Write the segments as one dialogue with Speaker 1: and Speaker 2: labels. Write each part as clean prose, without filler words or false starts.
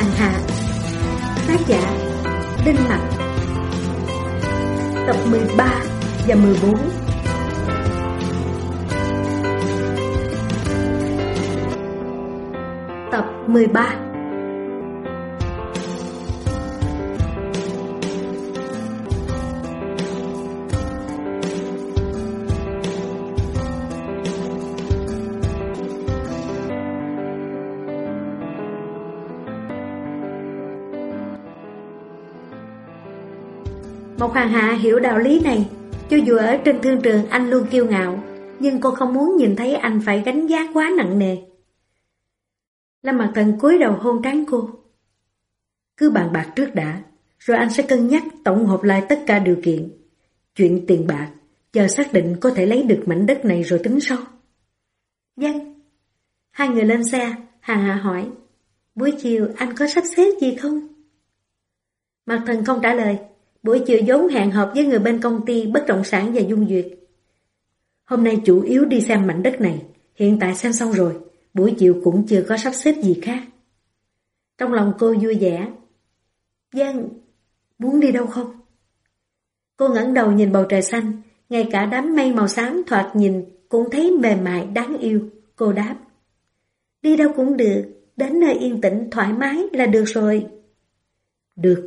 Speaker 1: Hàng Hạ. Tác giả Đinh Mặc. Tập 13 và 14. Tập 13. Một Hàng Hạ hiểu đạo lý này. Cho dù ở trên thương trường anh luôn kiêu ngạo, nhưng cô không muốn nhìn thấy anh phải gánh vác quá nặng nề. Lâm Mặc Thần cúi đầu hôn trán cô. Cứ bàn bạc trước đã, rồi anh sẽ cân nhắc tổng hợp lại tất cả điều kiện. Chuyện tiền bạc, chờ xác định có thể lấy được mảnh đất này rồi tính sau. Vâng. Hai người lên xe, Hàng Hạ hỏi, buổi chiều anh có sắp xếp gì không? Mặc Thần không trả lời. Buổi chiều vốn hẹn họp với người bên công ty bất động sản và Dung Duyệt. Hôm nay chủ yếu đi xem mảnh đất này, hiện tại xem xong rồi, buổi chiều cũng chưa có sắp xếp gì khác. Trong lòng cô vui vẻ. Vâng, muốn đi đâu không? Cô ngẩng đầu nhìn bầu trời xanh, ngay cả đám mây màu xám thoạt nhìn cũng thấy mềm mại đáng yêu. Cô đáp, đi đâu cũng được, đến nơi yên tĩnh thoải mái là được rồi. Được.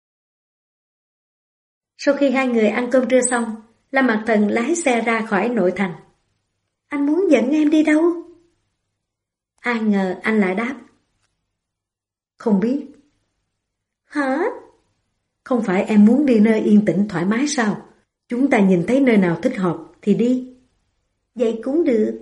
Speaker 1: Sau khi hai người ăn cơm trưa xong, Lâm Mặc Thần lái xe ra khỏi nội thành. Anh muốn dẫn em đi đâu? Ai ngờ anh lại đáp, không biết. Hả? Không phải em muốn đi nơi yên tĩnh thoải mái sao? Chúng ta nhìn thấy nơi nào thích hợp thì đi. Vậy cũng được.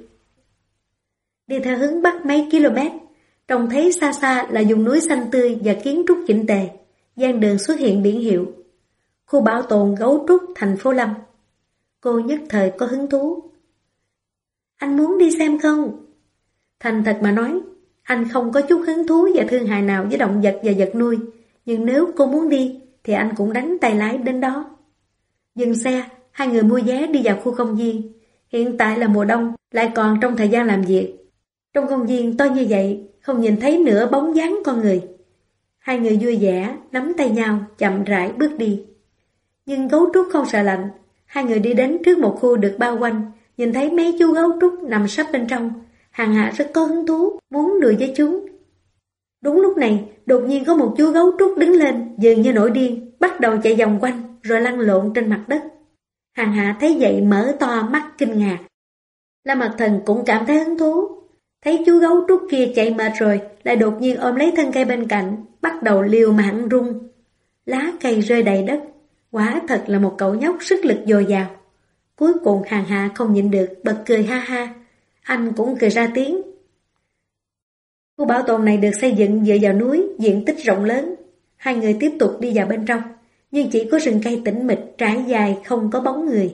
Speaker 1: Đi theo hướng bắc mấy km, trông thấy xa xa là vùng núi xanh tươi và kiến trúc chỉnh tề. Gian đường xuất hiện biển hiệu khu bảo tồn gấu trúc thành phố Lâm. Cô nhất thời có hứng thú. Anh muốn đi xem không? Thành thật mà nói, anh không có chút hứng thú và thương hại nào với động vật và vật nuôi. Nhưng nếu cô muốn đi, thì anh cũng đánh tay lái đến đó. Dừng xe, hai người mua vé đi vào khu công viên. Hiện tại là mùa đông, lại còn trong thời gian làm việc. Trong công viên to như vậy, không nhìn thấy nửa bóng dáng con người. Hai người vui vẻ, nắm tay nhau, chậm rãi bước đi. Nhưng gấu trúc không sợ lạnh. Hai người đi đến trước một khu được bao quanh, nhìn thấy mấy chú gấu trúc nằm sấp bên trong. Hàng Hạ rất có hứng thú, muốn đùa với chúng. Đúng lúc này, đột nhiên có một chú gấu trúc đứng lên, dường như nổi điên, bắt đầu chạy vòng quanh, rồi lăn lộn trên mặt đất. Hàng Hạ thấy vậy mở to mắt kinh ngạc. Lâm Mặc Thần cũng cảm thấy hứng thú. Thấy chú gấu trúc kia chạy mệt rồi, lại đột nhiên ôm lấy thân cây bên cạnh, bắt đầu liều mạng rung. Lá cây rơi đầy đất. Quả thật là một cậu nhóc sức lực dồi dào. Cuối cùng Hàng Hạ không nhịn được, bật cười ha ha. Anh cũng cười ra tiếng. Khu bảo tồn này được xây dựng dựa vào núi, diện tích rộng lớn. Hai người tiếp tục đi vào bên trong, nhưng chỉ có rừng cây tĩnh mịch trải dài không có bóng người.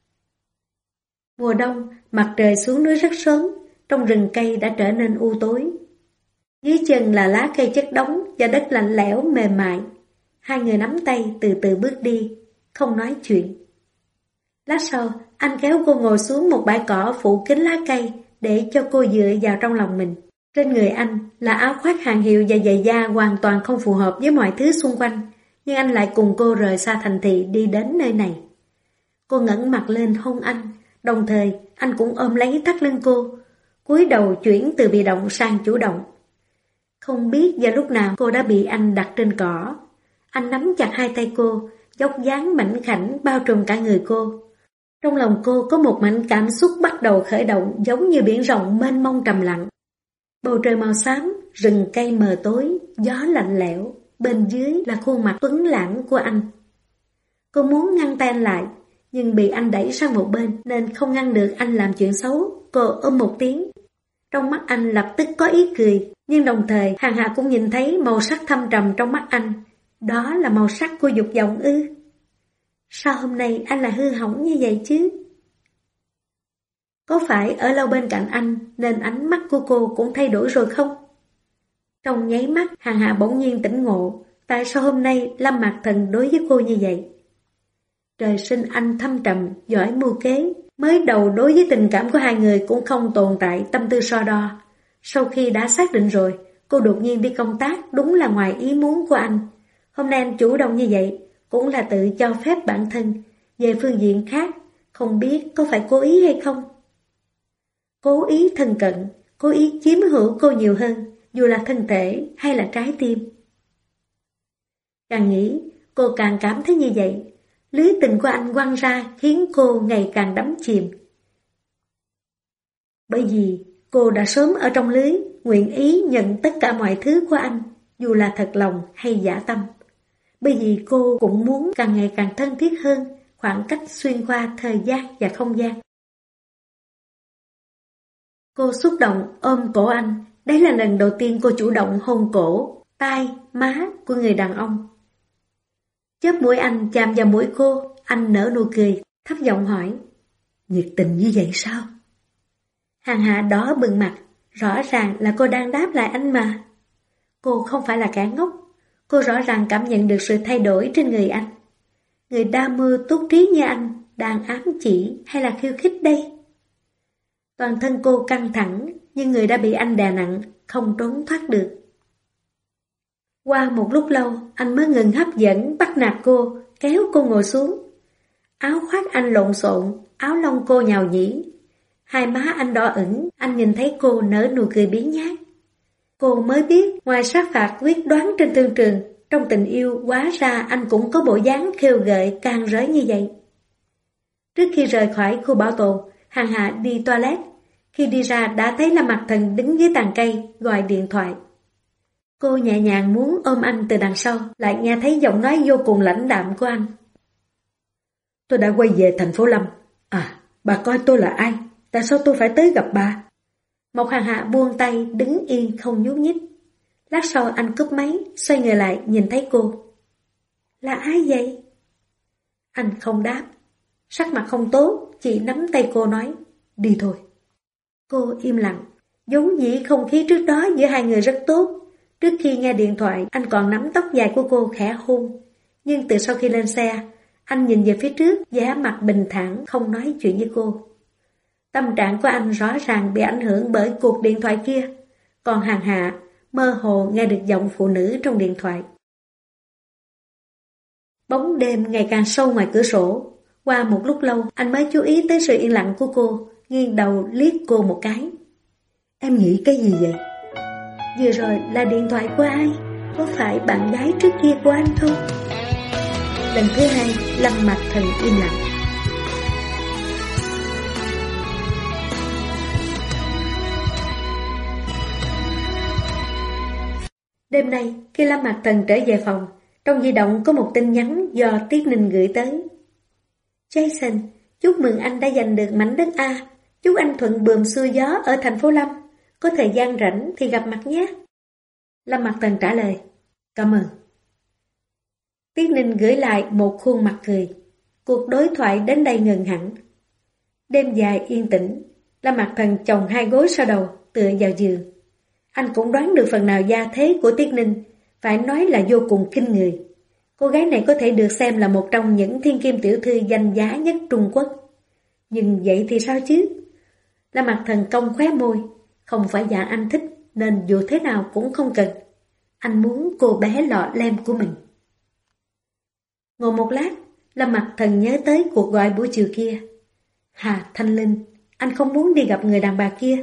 Speaker 1: Mùa đông, mặt trời xuống núi rất sớm, trong rừng cây đã trở nên u tối. Dưới chân là lá cây chất đống và đất lạnh lẽo mềm mại. Hai người nắm tay từ từ bước đi, không nói chuyện. Lát sau, anh kéo cô ngồi xuống một bãi cỏ phủ kín lá cây để cho cô dựa vào trong lòng mình. Trên người anh là áo khoác hàng hiệu và giày da hoàn toàn không phù hợp với mọi thứ xung quanh, nhưng anh lại cùng cô rời xa thành thị đi đến nơi này. Cô ngẩng mặt lên hôn anh, đồng thời anh cũng ôm lấy thắt lưng cô, cúi đầu chuyển từ bị động sang chủ động. Không biết vào lúc nào cô đã bị anh đặt trên cỏ. Anh nắm chặt hai tay cô, dốc dáng mảnh khảnh bao trùm cả người cô. Trong lòng cô có một mảnh cảm xúc bắt đầu khởi động giống như biển rộng mênh mông trầm lặng. Bầu trời màu xám, rừng cây mờ tối, gió lạnh lẽo, bên dưới là khuôn mặt tuấn lãng của anh. Cô muốn ngăn tay anh lại, nhưng bị anh đẩy sang một bên nên không ngăn được anh làm chuyện xấu. Cô ôm một tiếng. Trong mắt anh lập tức có ý cười, nhưng đồng thời Hàng Hạ cũng nhìn thấy màu sắc thâm trầm trong mắt anh. Đó là màu sắc của dục vọng ư? Sao hôm nay anh lại hư hỏng như vậy chứ? Có phải ở lâu bên cạnh anh nên ánh mắt của cô cũng thay đổi rồi không? Trong nháy mắt, Hàng Hạ bỗng nhiên tỉnh ngộ, tại sao hôm nay Lâm Mặc Thần đối với cô như vậy? Trời sinh anh thâm trầm, giỏi mưu kế. Mới đầu đối với tình cảm của hai người cũng không tồn tại tâm tư so đo. Sau khi đã xác định rồi, cô đột nhiên đi công tác đúng là ngoài ý muốn của anh. Hôm nay anh chủ động như vậy, cũng là tự cho phép bản thân. Về phương diện khác, không biết có phải cố ý hay không? Cố ý thân cận, cố ý chiếm hữu cô nhiều hơn, dù là thân thể hay là trái tim. Càng nghĩ, cô càng cảm thấy như vậy. Lưới tình của anh quăng ra khiến cô ngày càng đắm chìm. Bởi vì cô đã sớm ở trong lưới, nguyện ý nhận tất cả mọi thứ của anh, dù là thật lòng hay giả tâm. Bởi vì cô cũng muốn càng ngày càng thân thiết hơn, khoảng cách xuyên qua thời gian và không gian. Cô xúc động ôm cổ anh, đấy là lần đầu tiên cô chủ động hôn cổ, tai, má của người đàn ông. Chớp mũi anh chạm vào mũi cô, anh nở nụ cười, thấp giọng hỏi, nhiệt tình như vậy sao? Hàng Hạ đỏ bừng mặt, rõ ràng là cô đang đáp lại anh mà. Cô không phải là kẻ ngốc, cô rõ ràng cảm nhận được sự thay đổi trên người anh. Người đa mưu túc trí như anh đang ám chỉ hay là khiêu khích đây? Toàn thân cô căng thẳng, nhưng người đã bị anh đè nặng, không trốn thoát được. Qua một lúc lâu, anh mới ngừng hấp dẫn bắt nạt cô, kéo cô ngồi xuống. Áo khoác anh lộn xộn, áo lông cô nhào nhĩ. Hai má anh đỏ ửng, anh nhìn thấy cô nở nụ cười biếng nhác. Cô mới biết, ngoài sát phạt quyết đoán trên thương trường, trong tình yêu hóa ra anh cũng có bộ dáng khêu gợi càng rỡ như vậy. Trước khi rời khỏi khu bảo tồn, Hàng Hạ đi toilet. Khi đi ra đã thấy Lâm Mặc Thần đứng dưới tàn cây, gọi điện thoại. Cô nhẹ nhàng muốn ôm anh từ đằng sau, lại nghe thấy giọng nói vô cùng lãnh đạm của anh. Tôi đã quay về thành phố Lâm. À, bà coi tôi là ai? Tại sao tôi phải tới gặp bà? Mộc Hàng Hạ buông tay, đứng yên không nhúc nhích. Lát sau anh cúp máy, xoay người lại nhìn thấy cô. Là ai vậy? Anh không đáp. Sắc mặt không tốt, chỉ nắm tay cô nói, đi thôi. Cô im lặng, vốn dĩ không khí trước đó giữa hai người rất tốt. Trước khi nghe điện thoại, anh còn nắm tóc dài của cô khẽ hôn. Nhưng từ sau khi lên xe, anh nhìn về phía trước, vẻ mặt bình thản, không nói chuyện với cô. Tâm trạng của anh rõ ràng bị ảnh hưởng bởi cuộc điện thoại kia. Còn Hàng Hạ mơ hồ nghe được giọng phụ nữ trong điện thoại. Bóng đêm ngày càng sâu ngoài cửa sổ. Qua một lúc lâu, anh mới chú ý tới sự yên lặng của cô, nghiêng đầu liếc cô một cái. Em nghĩ cái gì vậy? Vừa rồi là điện thoại của ai? Có phải bạn gái trước kia của anh không? Lần thứ hai, Lâm Mặc Thần im lặng. Đêm nay, khi Lâm Mặc Thần trở về phòng, trong di động có một tin nhắn do Tiết Ninh gửi tới. Jason, chúc mừng anh đã giành được mảnh đất A. Chúc anh thuận buồm xuôi gió ở thành phố Lâm. Có thời gian rảnh thì gặp mặt nhé. Lâm Mặc Thần trả lời, cảm ơn. Tiết Ninh gửi lại một khuôn mặt cười. Cuộc đối thoại đến đây ngừng hẳn. Đêm dài yên tĩnh, Lâm Mặc Thần chồng hai gối sau đầu, tựa vào giường. Anh cũng đoán được phần nào gia thế của Tiết Ninh, phải nói là vô cùng kinh người. Cô gái này có thể được xem là một trong những thiên kim tiểu thư danh giá nhất Trung Quốc. Nhưng vậy thì sao chứ? Lâm Mặc Thần cong khóe môi, không phải dạng anh thích nên dù thế nào cũng không cần. Anh muốn cô bé lọ lem của mình. Ngồi một lát, Lâm Mặc Thần nhớ tới cuộc gọi buổi chiều kia. Hà Thanh Linh, anh không muốn đi gặp người đàn bà kia.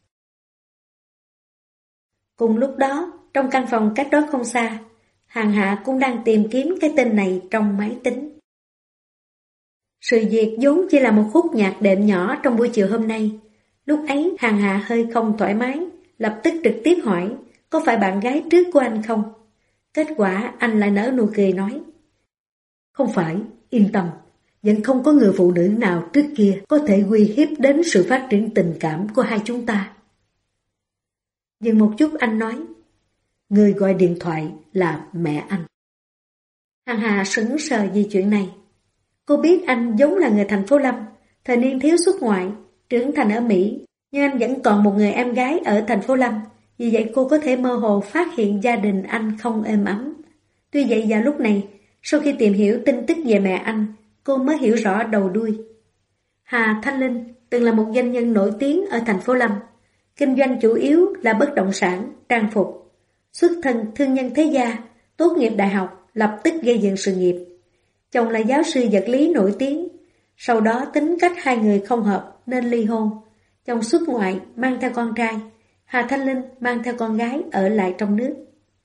Speaker 1: Cùng lúc đó, trong căn phòng cách đó không xa, Hàng Hạ cũng đang tìm kiếm cái tên này trong máy tính. Sự việc vốn chỉ là một khúc nhạc đệm nhỏ trong buổi chiều hôm nay. Lúc ấy Hàng Hạ hơi không thoải mái, lập tức trực tiếp hỏi, có phải bạn gái trước của anh không? Kết quả anh lại nở nụ cười nói, không phải, yên tâm, vẫn không có người phụ nữ nào trước kia có thể uy hiếp đến sự phát triển tình cảm của hai chúng ta. Dừng một chút anh nói, người gọi điện thoại là mẹ anh. Hàng Hà sững sờ vì chuyện này. Cô biết anh giống là người thành phố Lâm, thời niên thiếu xuất ngoại, trưởng thành ở Mỹ, nhưng anh vẫn còn một người em gái ở thành phố Lâm, vì vậy cô có thể mơ hồ phát hiện gia đình anh không êm ấm. Tuy vậy vào lúc này, sau khi tìm hiểu tin tức về mẹ anh, cô mới hiểu rõ đầu đuôi. Hà Thanh Linh từng là một doanh nhân nổi tiếng ở thành phố Lâm, kinh doanh chủ yếu là bất động sản, trang phục. Xuất thân thương nhân thế gia, tốt nghiệp đại học, lập tức gây dựng sự nghiệp. Chồng là giáo sư vật lý nổi tiếng, sau đó tính cách hai người không hợp nên ly hôn. Chồng xuất ngoại mang theo con trai, Hà Thanh Linh mang theo con gái ở lại trong nước.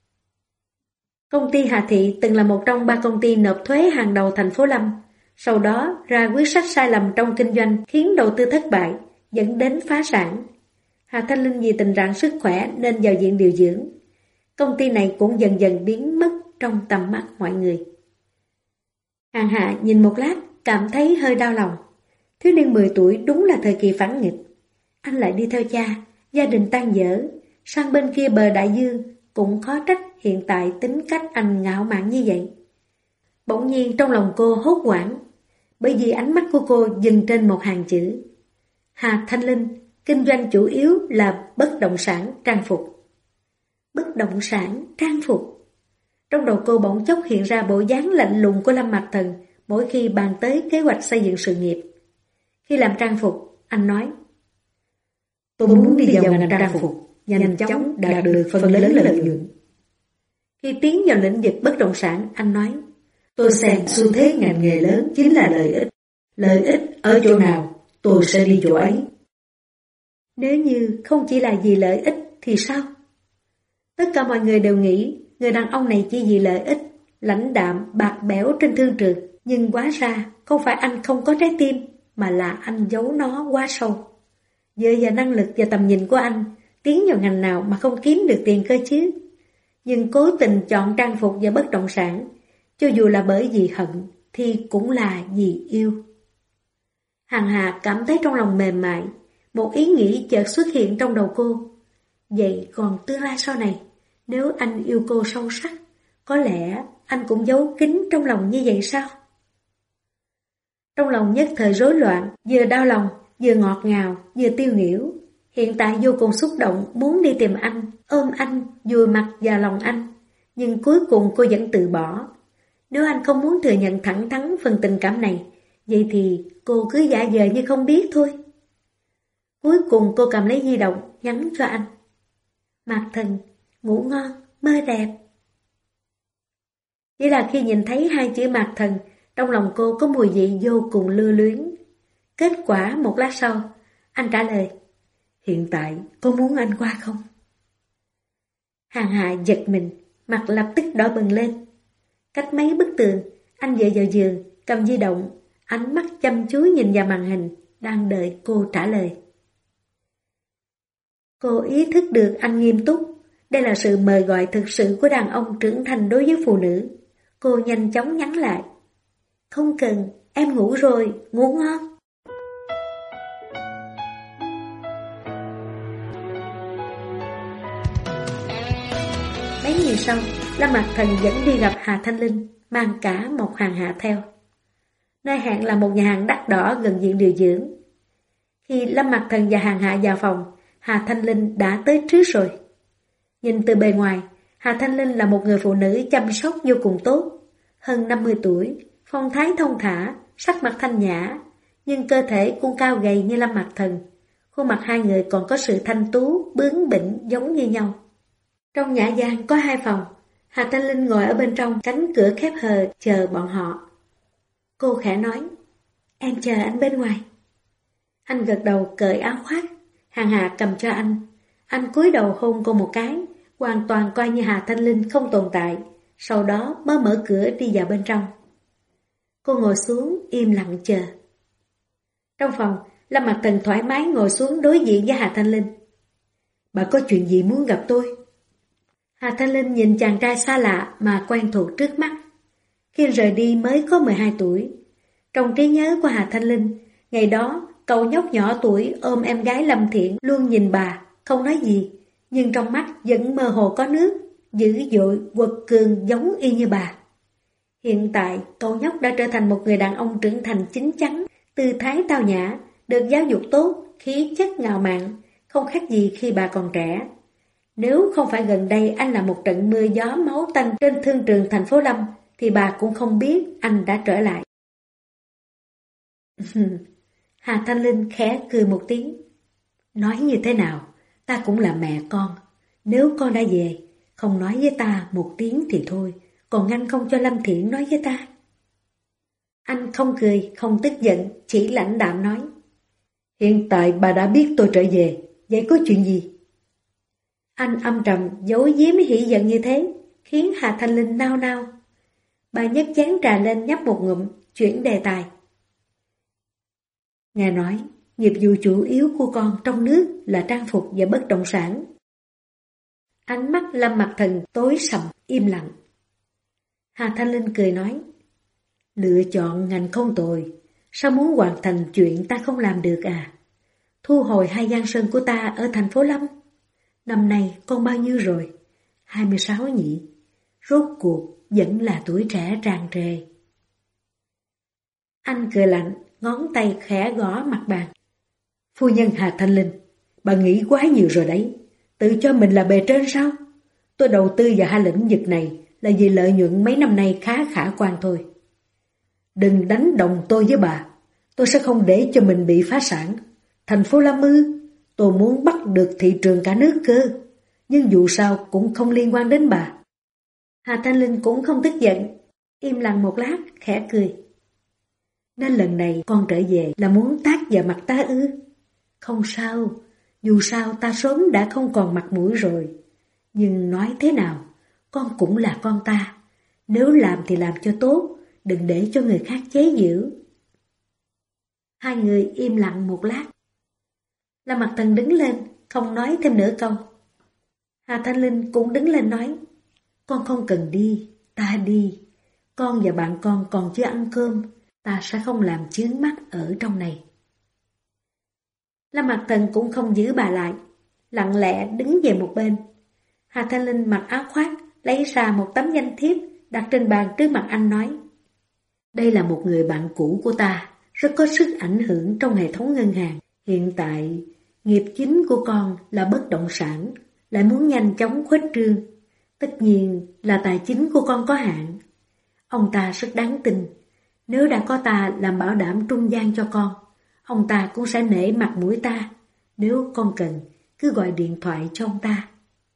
Speaker 1: Công ty Hà Thị từng là một trong 3 công ty nộp thuế hàng đầu thành phố Lâm, sau đó ra quyết sách sai lầm trong kinh doanh khiến đầu tư thất bại, dẫn đến phá sản. Hà Thanh Linh vì tình trạng sức khỏe nên vào viện điều dưỡng. Công ty này cũng dần dần biến mất trong tầm mắt mọi người. Hàng Hạ nhìn một lát, cảm thấy hơi đau lòng. Thiếu niên 10 tuổi đúng là thời kỳ phản nghịch. Anh lại đi theo cha, gia đình tan vỡ, sang bên kia bờ đại dương, cũng khó trách hiện tại tính cách anh ngạo mạn như vậy. Bỗng nhiên trong lòng cô hốt hoảng, bởi vì ánh mắt của cô dừng trên một hàng chữ. Hà Thanh Linh, kinh doanh chủ yếu là bất động sản trang phục. Bất động sản trang phục. Trong đầu cô bỗng chốc hiện ra bộ dáng lạnh lùng của Lâm Mạc Thần mỗi khi bàn tới kế hoạch xây dựng sự nghiệp. Khi làm trang phục, anh nói: tôi muốn đi vào ngành trang phục, nhanh chóng đạt được phần lớn lợi nhuận. Khi tiến vào lĩnh vực bất động sản, anh nói: tôi xem xu thế ngành nghề lớn chính là lợi ích. Lợi ích ở chỗ nào, tôi sẽ đi chỗ ấy. Nếu như không chỉ là vì lợi ích thì sao? Tất cả mọi người đều nghĩ người đàn ông này chỉ vì lợi ích, lãnh đạm, bạc bẽo trên thương trường. Nhưng hóa ra không phải anh không có trái tim, mà là anh giấu nó quá sâu. Dựa vào năng lực và tầm nhìn của anh, tiến vào ngành nào mà không kiếm được tiền cơ chứ? Nhưng cố tình chọn trang phục và bất động sản, cho dù là bởi vì hận, thì cũng là vì yêu. Hằng Hà cảm thấy trong lòng mềm mại, một ý nghĩ chợt xuất hiện trong đầu cô. Vậy còn tương lai sau này, nếu anh yêu cô sâu sắc, có lẽ anh cũng giấu kín trong lòng như vậy sao? Trong lòng nhất thời rối loạn, vừa đau lòng, vừa ngọt ngào, vừa tiêu nghỉu. Hiện tại vô cùng xúc động, muốn đi tìm anh, ôm anh, vùi mặt vào lòng anh. Nhưng cuối cùng cô vẫn từ bỏ. Nếu anh không muốn thừa nhận thẳng thắn phần tình cảm này, vậy thì cô cứ giả vờ như không biết thôi. Cuối cùng cô cầm lấy di động, nhắn cho anh: Mạc Thần, ngủ ngon, mơ đẹp. Chỉ là khi nhìn thấy hai chữ Mạc Thần, trong lòng cô có mùi vị vô cùng lưu luyến. Kết quả một lát sau, anh trả lời: hiện tại có muốn anh qua không? Hàng Hạ giật mình, mặt lập tức đỏ bừng lên. Cách mấy bức tường, anh dựa vào giường, cầm di động, ánh mắt chăm chú nhìn vào màn hình, đang đợi cô trả lời. Cô ý thức được anh nghiêm túc, đây là sự mời gọi thực sự của đàn ông trưởng thành đối với phụ nữ. Cô nhanh chóng nhắn lại: không cần, em ngủ rồi, ngủ ngon. Mấy ngày sau, Lâm Mạc Thần vẫn đi gặp Hà Thanh Linh, mang cả một Hàng Hạ theo. Nơi hẹn là một nhà hàng đắt đỏ gần viện điều dưỡng. Khi Lâm Mạc Thần và Hàng Hạ vào phòng, Hà Thanh Linh đã tới trước rồi. Nhìn từ bề ngoài, Hà Thanh Linh là một người phụ nữ chăm sóc vô cùng tốt. Hơn 50 tuổi, phong thái thông thả, sắc mặt thanh nhã, nhưng cơ thể cũng cao gầy như Lâm Mạc Thần. Khuôn mặt hai người còn có sự thanh tú, bướng bỉnh giống như nhau. Trong nhã gian có 2 phòng, Hà Thanh Linh ngồi ở bên trong cánh cửa khép hờ chờ bọn họ. Cô khẽ nói: em chờ anh bên ngoài. Anh gật đầu cởi áo khoác, Hàng Hạ cầm cho anh cúi đầu hôn cô một cái, hoàn toàn coi như Hà Thanh Linh không tồn tại, sau đó mới mở cửa đi vào bên trong. Cô ngồi xuống im lặng chờ. Trong phòng, Lâm Mạc Thần thoải mái ngồi xuống đối diện với Hà Thanh Linh. Bà có chuyện gì muốn gặp tôi? Hà Thanh Linh nhìn chàng trai xa lạ mà quen thuộc trước mắt. Khi rời đi mới có 12 tuổi. Trong trí nhớ của Hà Thanh Linh, ngày đó cậu nhóc nhỏ tuổi ôm em gái Lâm Thiện luôn nhìn bà, không nói gì, nhưng trong mắt vẫn mơ hồ có nước, dữ dội, quật cường giống y như bà. Hiện tại, cậu nhóc đã trở thành một người đàn ông trưởng thành chín chắn, tư thái tao nhã, được giáo dục tốt, khí chất ngạo mạn, không khác gì khi bà còn trẻ. Nếu không phải gần đây anh là một trận mưa gió máu tanh trên thương trường thành phố Lâm, thì bà cũng không biết anh đã trở lại. Hà Thanh Linh khẽ cười một tiếng. Nói như thế nào, ta cũng là mẹ con. Nếu con đã về, Không nói với ta một tiếng thì thôi, còn anh không cho Lâm Thiển nói với ta. Anh không cười, không tức giận, chỉ lãnh đạm nói. Hiện tại bà đã biết tôi trở về, vậy có chuyện gì? Anh âm trầm, giấu giếm hỉ giận như thế, khiến Hà Thanh Linh nao nao. Bà nhấc chén trà lên nhấp một ngụm, chuyển đề tài. Nghe nói, nghiệp vụ chủ yếu của con trong nước là trang phục và bất động sản. Ánh mắt Lâm Mặc Thần tối sầm, im lặng. Hà Thanh Linh cười nói, lựa chọn ngành không tồi, sao muốn hoàn thành chuyện ta không làm được à? Thu hồi 2 giang sơn của ta ở thành phố Lâm. Năm nay con bao nhiêu rồi? 26 nhỉ? Rốt cuộc vẫn là tuổi trẻ tràn trề. Anh cười lạnh, ngón tay khẽ gõ mặt bàn. Phu nhân Hà Thanh Linh, bà nghĩ quá nhiều rồi đấy. Tự cho mình là bề trên sao? Tôi đầu tư vào 2 lĩnh vực này là vì lợi nhuận mấy năm nay khá khả quan thôi. Đừng đánh đồng tôi với bà. Tôi sẽ không để cho mình bị phá sản. Thành phố Lâm ư? Tôi muốn bắt được thị trường cả nước cơ. Nhưng dù sao cũng không liên quan đến bà. Hà Thanh Linh cũng không tức giận. Im lặng một lát, khẽ cười. Nên lần này con trở về là muốn tát vào mặt ta ư? Không sao. Dù sao ta sớm đã không còn mặt mũi rồi. Nhưng nói thế nào, con cũng là con ta. Nếu làm thì làm cho tốt, đừng để cho người khác chế giễu. Hai người im lặng một lát. Lâm Mặc Thần đứng lên, không nói thêm nửa câu. Hà Thanh Linh cũng đứng lên nói, con không cần đi, ta đi. Con và bạn con còn chưa ăn cơm, ta sẽ không làm chướng mắt ở trong này. Lâm Mặc Thần cũng không giữ bà lại, lặng lẽ đứng về một bên. Hà Thanh Linh mặc áo khoác, lấy ra một tấm danh thiếp, đặt trên bàn trước mặt anh nói. Đây là một người bạn cũ của ta, rất có sức ảnh hưởng trong hệ thống ngân hàng. Hiện tại, nghiệp chính của con là bất động sản, lại muốn nhanh chóng khuếch trương. Tất nhiên là tài chính của con có hạn. Ông ta rất đáng tin, nếu đã có ta làm bảo đảm trung gian cho con, ông ta cũng sẽ nể mặt mũi ta. Nếu con cần, cứ gọi điện thoại cho ông ta.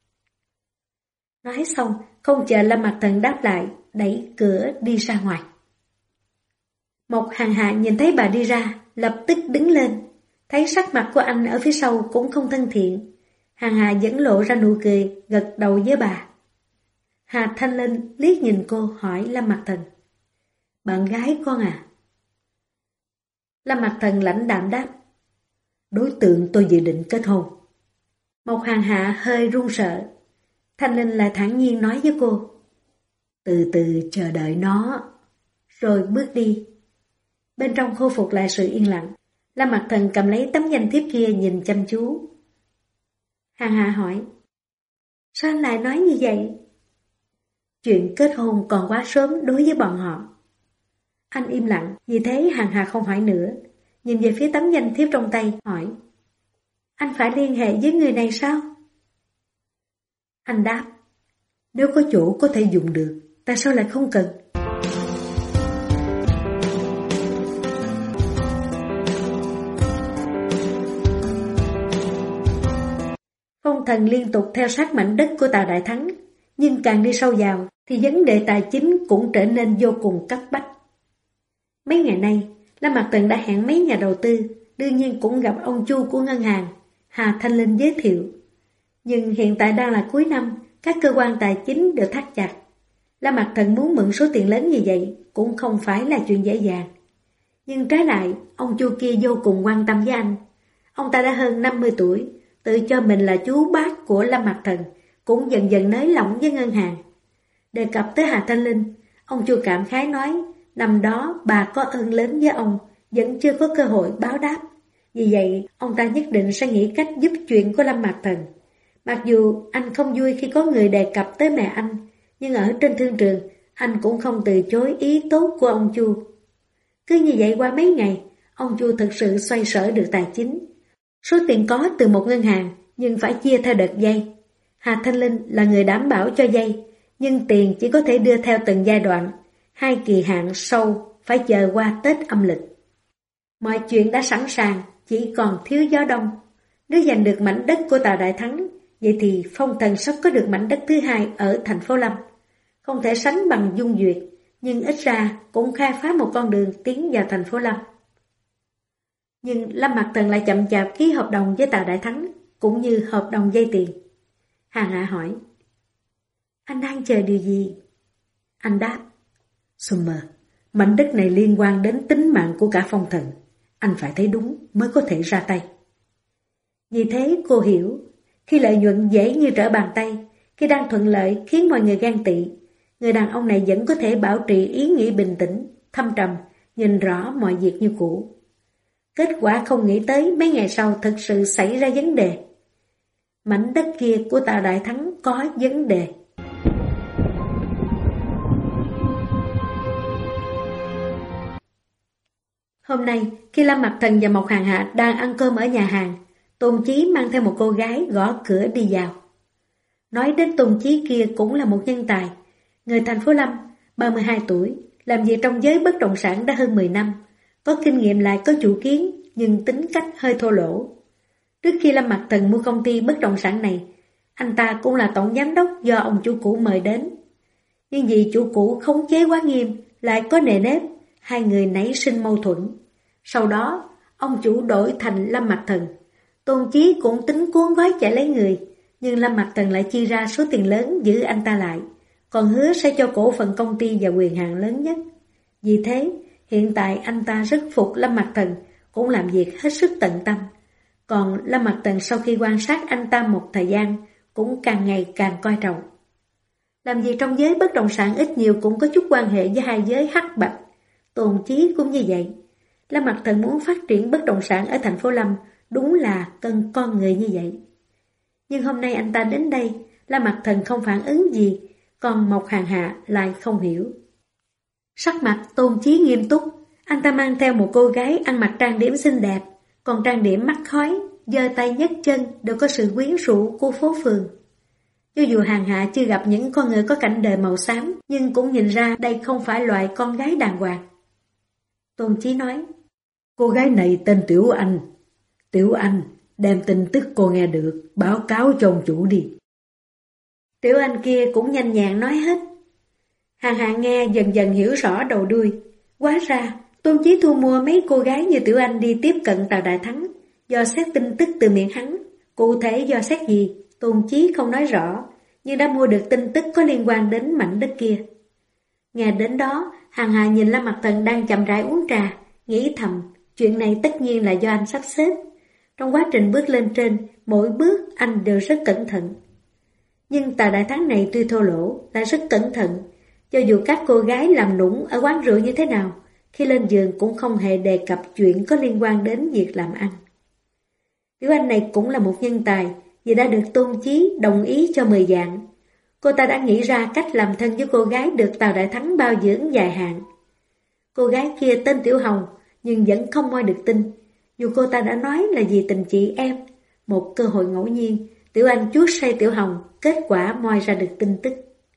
Speaker 1: Nói xong, không chờ Lâm Mặc Thần đáp lại, đẩy cửa đi ra ngoài. Một hàng hạ nhìn thấy bà đi ra, lập tức đứng lên. Thấy sắc mặt của anh ở phía sau cũng không thân thiện. Hàng hạ vẫn lộ ra nụ cười, gật đầu với bà. Hà Thanh Linh liếc nhìn cô hỏi Lâm Mặc Thần. Bạn gái con à? Lâm Mặc Thần lãnh đạm đáp. Đối tượng tôi dự định kết hôn. Một hàng hạ hơi run sợ. Thanh Linh lại thản nhiên nói với cô. Từ từ chờ đợi nó. Rồi bước đi. Bên trong khôi phục lại sự yên lặng. Lâm Mặc Thần cầm lấy tấm danh thiếp kia nhìn chăm chú. Hàng hạ hỏi. Sao anh lại nói như vậy? Chuyện kết hôn còn quá sớm đối với bọn họ. Anh im lặng, vì thế Hàng Hà không hỏi nữa. Nhìn về phía tấm danh thiếp trong tay, hỏi. Anh phải liên hệ với người này sao? Anh đáp. Nếu có chỗ có thể dùng được, tại sao lại không cần? Phong Thần liên tục theo sát mảnh đất của Tào Đại Thắng, nhưng càng đi sâu vào thì vấn đề tài chính cũng trở nên vô cùng cấp bách. Mấy ngày nay, Lâm Mặc Thần đã hẹn mấy nhà đầu tư, đương nhiên cũng gặp ông Chu của ngân hàng, Hà Thanh Linh giới thiệu. Nhưng hiện tại đang là cuối năm, các cơ quan tài chính đều thắt chặt. Lâm Mặc Thần muốn mượn số tiền lớn như vậy cũng không phải là chuyện dễ dàng. Nhưng trái lại, ông Chu kia vô cùng quan tâm với anh. Ông ta đã hơn 50 tuổi, tự cho mình là chú bác của Lâm Mặc Thần, cũng dần dần nới lỏng với ngân hàng. Đề cập tới Hà Thanh Linh, ông Chu cảm khái nói, năm đó bà có ơn lớn với ông, vẫn chưa có cơ hội báo đáp. Vì vậy, ông ta nhất định sẽ nghĩ cách giúp chuyện của Lâm Mặc Thần. Mặc dù anh không vui khi có người đề cập tới mẹ anh, nhưng ở trên thương trường, anh cũng không từ chối ý tốt của ông Chu. Cứ như vậy qua mấy ngày, ông Chu thực sự xoay sở được tài chính. Số tiền có từ một ngân hàng, nhưng phải chia theo đợt vay. Hà Thanh Linh là người đảm bảo cho vay, nhưng tiền chỉ có thể đưa theo từng giai đoạn. 2 kỳ hạn sau phải chờ qua Tết âm lịch. Mọi chuyện đã sẵn sàng, chỉ còn thiếu gió đông. Nếu giành được mảnh đất của Tào Đại Thắng, Vậy thì Phong Thần sắp có được mảnh đất thứ hai ở thành phố Lâm. Không thể sánh bằng Dung Duyệt, nhưng ít ra cũng khai phá một con đường tiến vào thành phố Lâm. Nhưng Lâm Mặc Thần lại chậm chạp ký hợp đồng với Tào Đại Thắng, cũng như hợp đồng vay tiền. Hàng Hạ hỏi, anh đang chờ điều gì? Anh đáp, Summer, mảnh đất này liên quan đến tính mạng của cả Phong Thần. Anh phải thấy đúng mới có thể ra tay. Vì thế cô hiểu, khi lợi nhuận dễ như trở bàn tay, khi đang thuận lợi khiến mọi người ghen tị, người đàn ông này vẫn có thể bảo trì ý nghĩ bình tĩnh, thâm trầm, nhìn rõ mọi việc như cũ. Kết quả không nghĩ tới mấy ngày sau thực sự xảy ra vấn đề. Mảnh đất kia của Tào Đại Thắng có vấn đề. Hôm nay, khi Lâm Mặc Thần và Mộc Hàng Hạ đang ăn cơm ở nhà hàng, Tôn Chí mang theo một cô gái gõ cửa đi vào. Nói đến Tôn Chí kia cũng là một nhân tài. Người thành phố Lâm, 32 tuổi, làm việc trong giới bất động sản đã hơn 10 năm, có kinh nghiệm lại có chủ kiến, nhưng tính cách hơi thô lỗ. Trước khi Lâm Mặc Thần mua công ty bất động sản này, anh ta cũng là tổng giám đốc do ông chủ cũ mời đến. Nhưng vì chủ cũ khống chế quá nghiêm, lại có nề nếp, hai người nảy sinh mâu thuẫn. Sau đó, ông chủ đổi thành Lâm Mặc Thần. Tôn Chí cũng tính cuốn gói chạy lấy người, nhưng Lâm Mặc Thần lại chi ra số tiền lớn giữ anh ta lại, còn hứa sẽ cho cổ phần công ty và quyền hạn lớn nhất. Vì thế, hiện tại anh ta rất phục Lâm Mặc Thần, cũng làm việc hết sức tận tâm. Còn Lâm Mặc Thần sau khi quan sát anh ta một thời gian, cũng càng ngày càng coi trọng. Làm việc trong giới bất động sản ít nhiều cũng có chút quan hệ với hai giới hắc bạch. Tôn Chí cũng như vậy. Lâm Mặc Thần muốn phát triển bất động sản ở thành phố Lâm, đúng là cần con người như vậy. Nhưng hôm nay anh ta đến đây, Lâm Mặc Thần không phản ứng gì, còn Mộc Hàng Hạ lại không hiểu. Sắc mặt Tôn Chí nghiêm túc, anh ta mang theo một cô gái ăn mặc trang điểm xinh đẹp, còn trang điểm mắt khói, giơ tay nhấc chân đều có sự quyến rũ của phố phường. Cho dù Hàng Hạ chưa gặp những con người có cảnh đời màu xám, nhưng cũng nhìn ra đây không phải loại con gái đàng hoàng. Tôn Chí nói, cô gái này tên Tiểu Anh. Tiểu Anh, đem tin tức cô nghe được, báo cáo cho ông chủ đi. Tiểu Anh kia cũng nhanh nhàng nói hết. Hàng Hạ nghe dần dần hiểu rõ đầu đuôi. Hóa ra, Tôn Chí thu mua mấy cô gái như Tiểu Anh đi tiếp cận Tào Đại Thắng, dò xét tin tức từ miệng hắn. Cụ thể dò xét gì, Tôn Chí không nói rõ, nhưng đã mua được tin tức có liên quan đến mảnh đất kia. Nghe đến đó, Hàng Hạ nhìn Lâm Mặc Thần đang chậm rãi uống trà, nghĩ thầm, chuyện này tất nhiên là do anh sắp xếp. Trong quá trình bước lên trên, mỗi bước anh đều rất cẩn thận. Nhưng Tào Đại Thắng này tuy thô lỗ, lại rất cẩn thận. Cho dù các cô gái làm nũng ở quán rượu như thế nào, khi lên giường cũng không hề đề cập chuyện có liên quan đến việc làm ăn. Tiểu Anh này cũng là một nhân tài, vì đã được Tôn Chí đồng ý cho 10 vạn. Cô ta đã nghĩ ra cách làm thân với cô gái được Tào Đại Thắng bao dưỡng dài hạn. Cô gái kia tên Tiểu Hồng, nhưng vẫn không moi được tin. Dù cô ta đã nói là vì tình chị em, một cơ hội ngẫu nhiên, Tiểu Anh chuốt say Tiểu Hồng, kết quả moi ra được tin tức.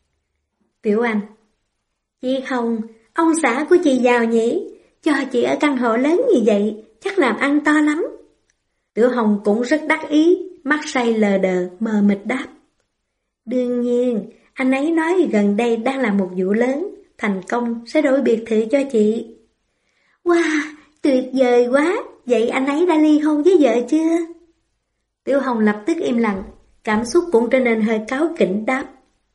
Speaker 1: Tiểu Anh, chị Hồng, ông xã của chị giàu nhỉ? Cho chị ở căn hộ lớn như vậy, chắc làm ăn to lắm. Tiểu Hồng cũng rất đắc ý, mắt say lờ đờ, mờ mịt đáp. Đương nhiên, anh ấy nói gần đây đang làm một vụ lớn, thành công sẽ đổi biệt thự cho chị. Wow, tuyệt vời quá, vậy anh ấy đã ly hôn với vợ chưa? Tiểu Hồng lập tức im lặng, cảm xúc cũng trở nên hơi cáu kỉnh đáp.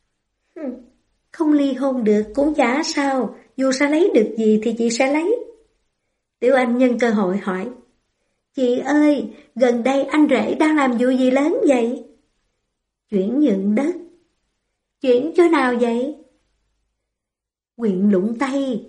Speaker 1: Không ly hôn được cũng chả sao, dù sẽ lấy được gì thì chị sẽ lấy. Tiểu Anh nhân cơ hội hỏi. Chị ơi, gần đây anh rể đang làm vụ gì lớn vậy? Chuyển nhượng đất. Chuyển chỗ nào vậy? Huyện Lũng Tây.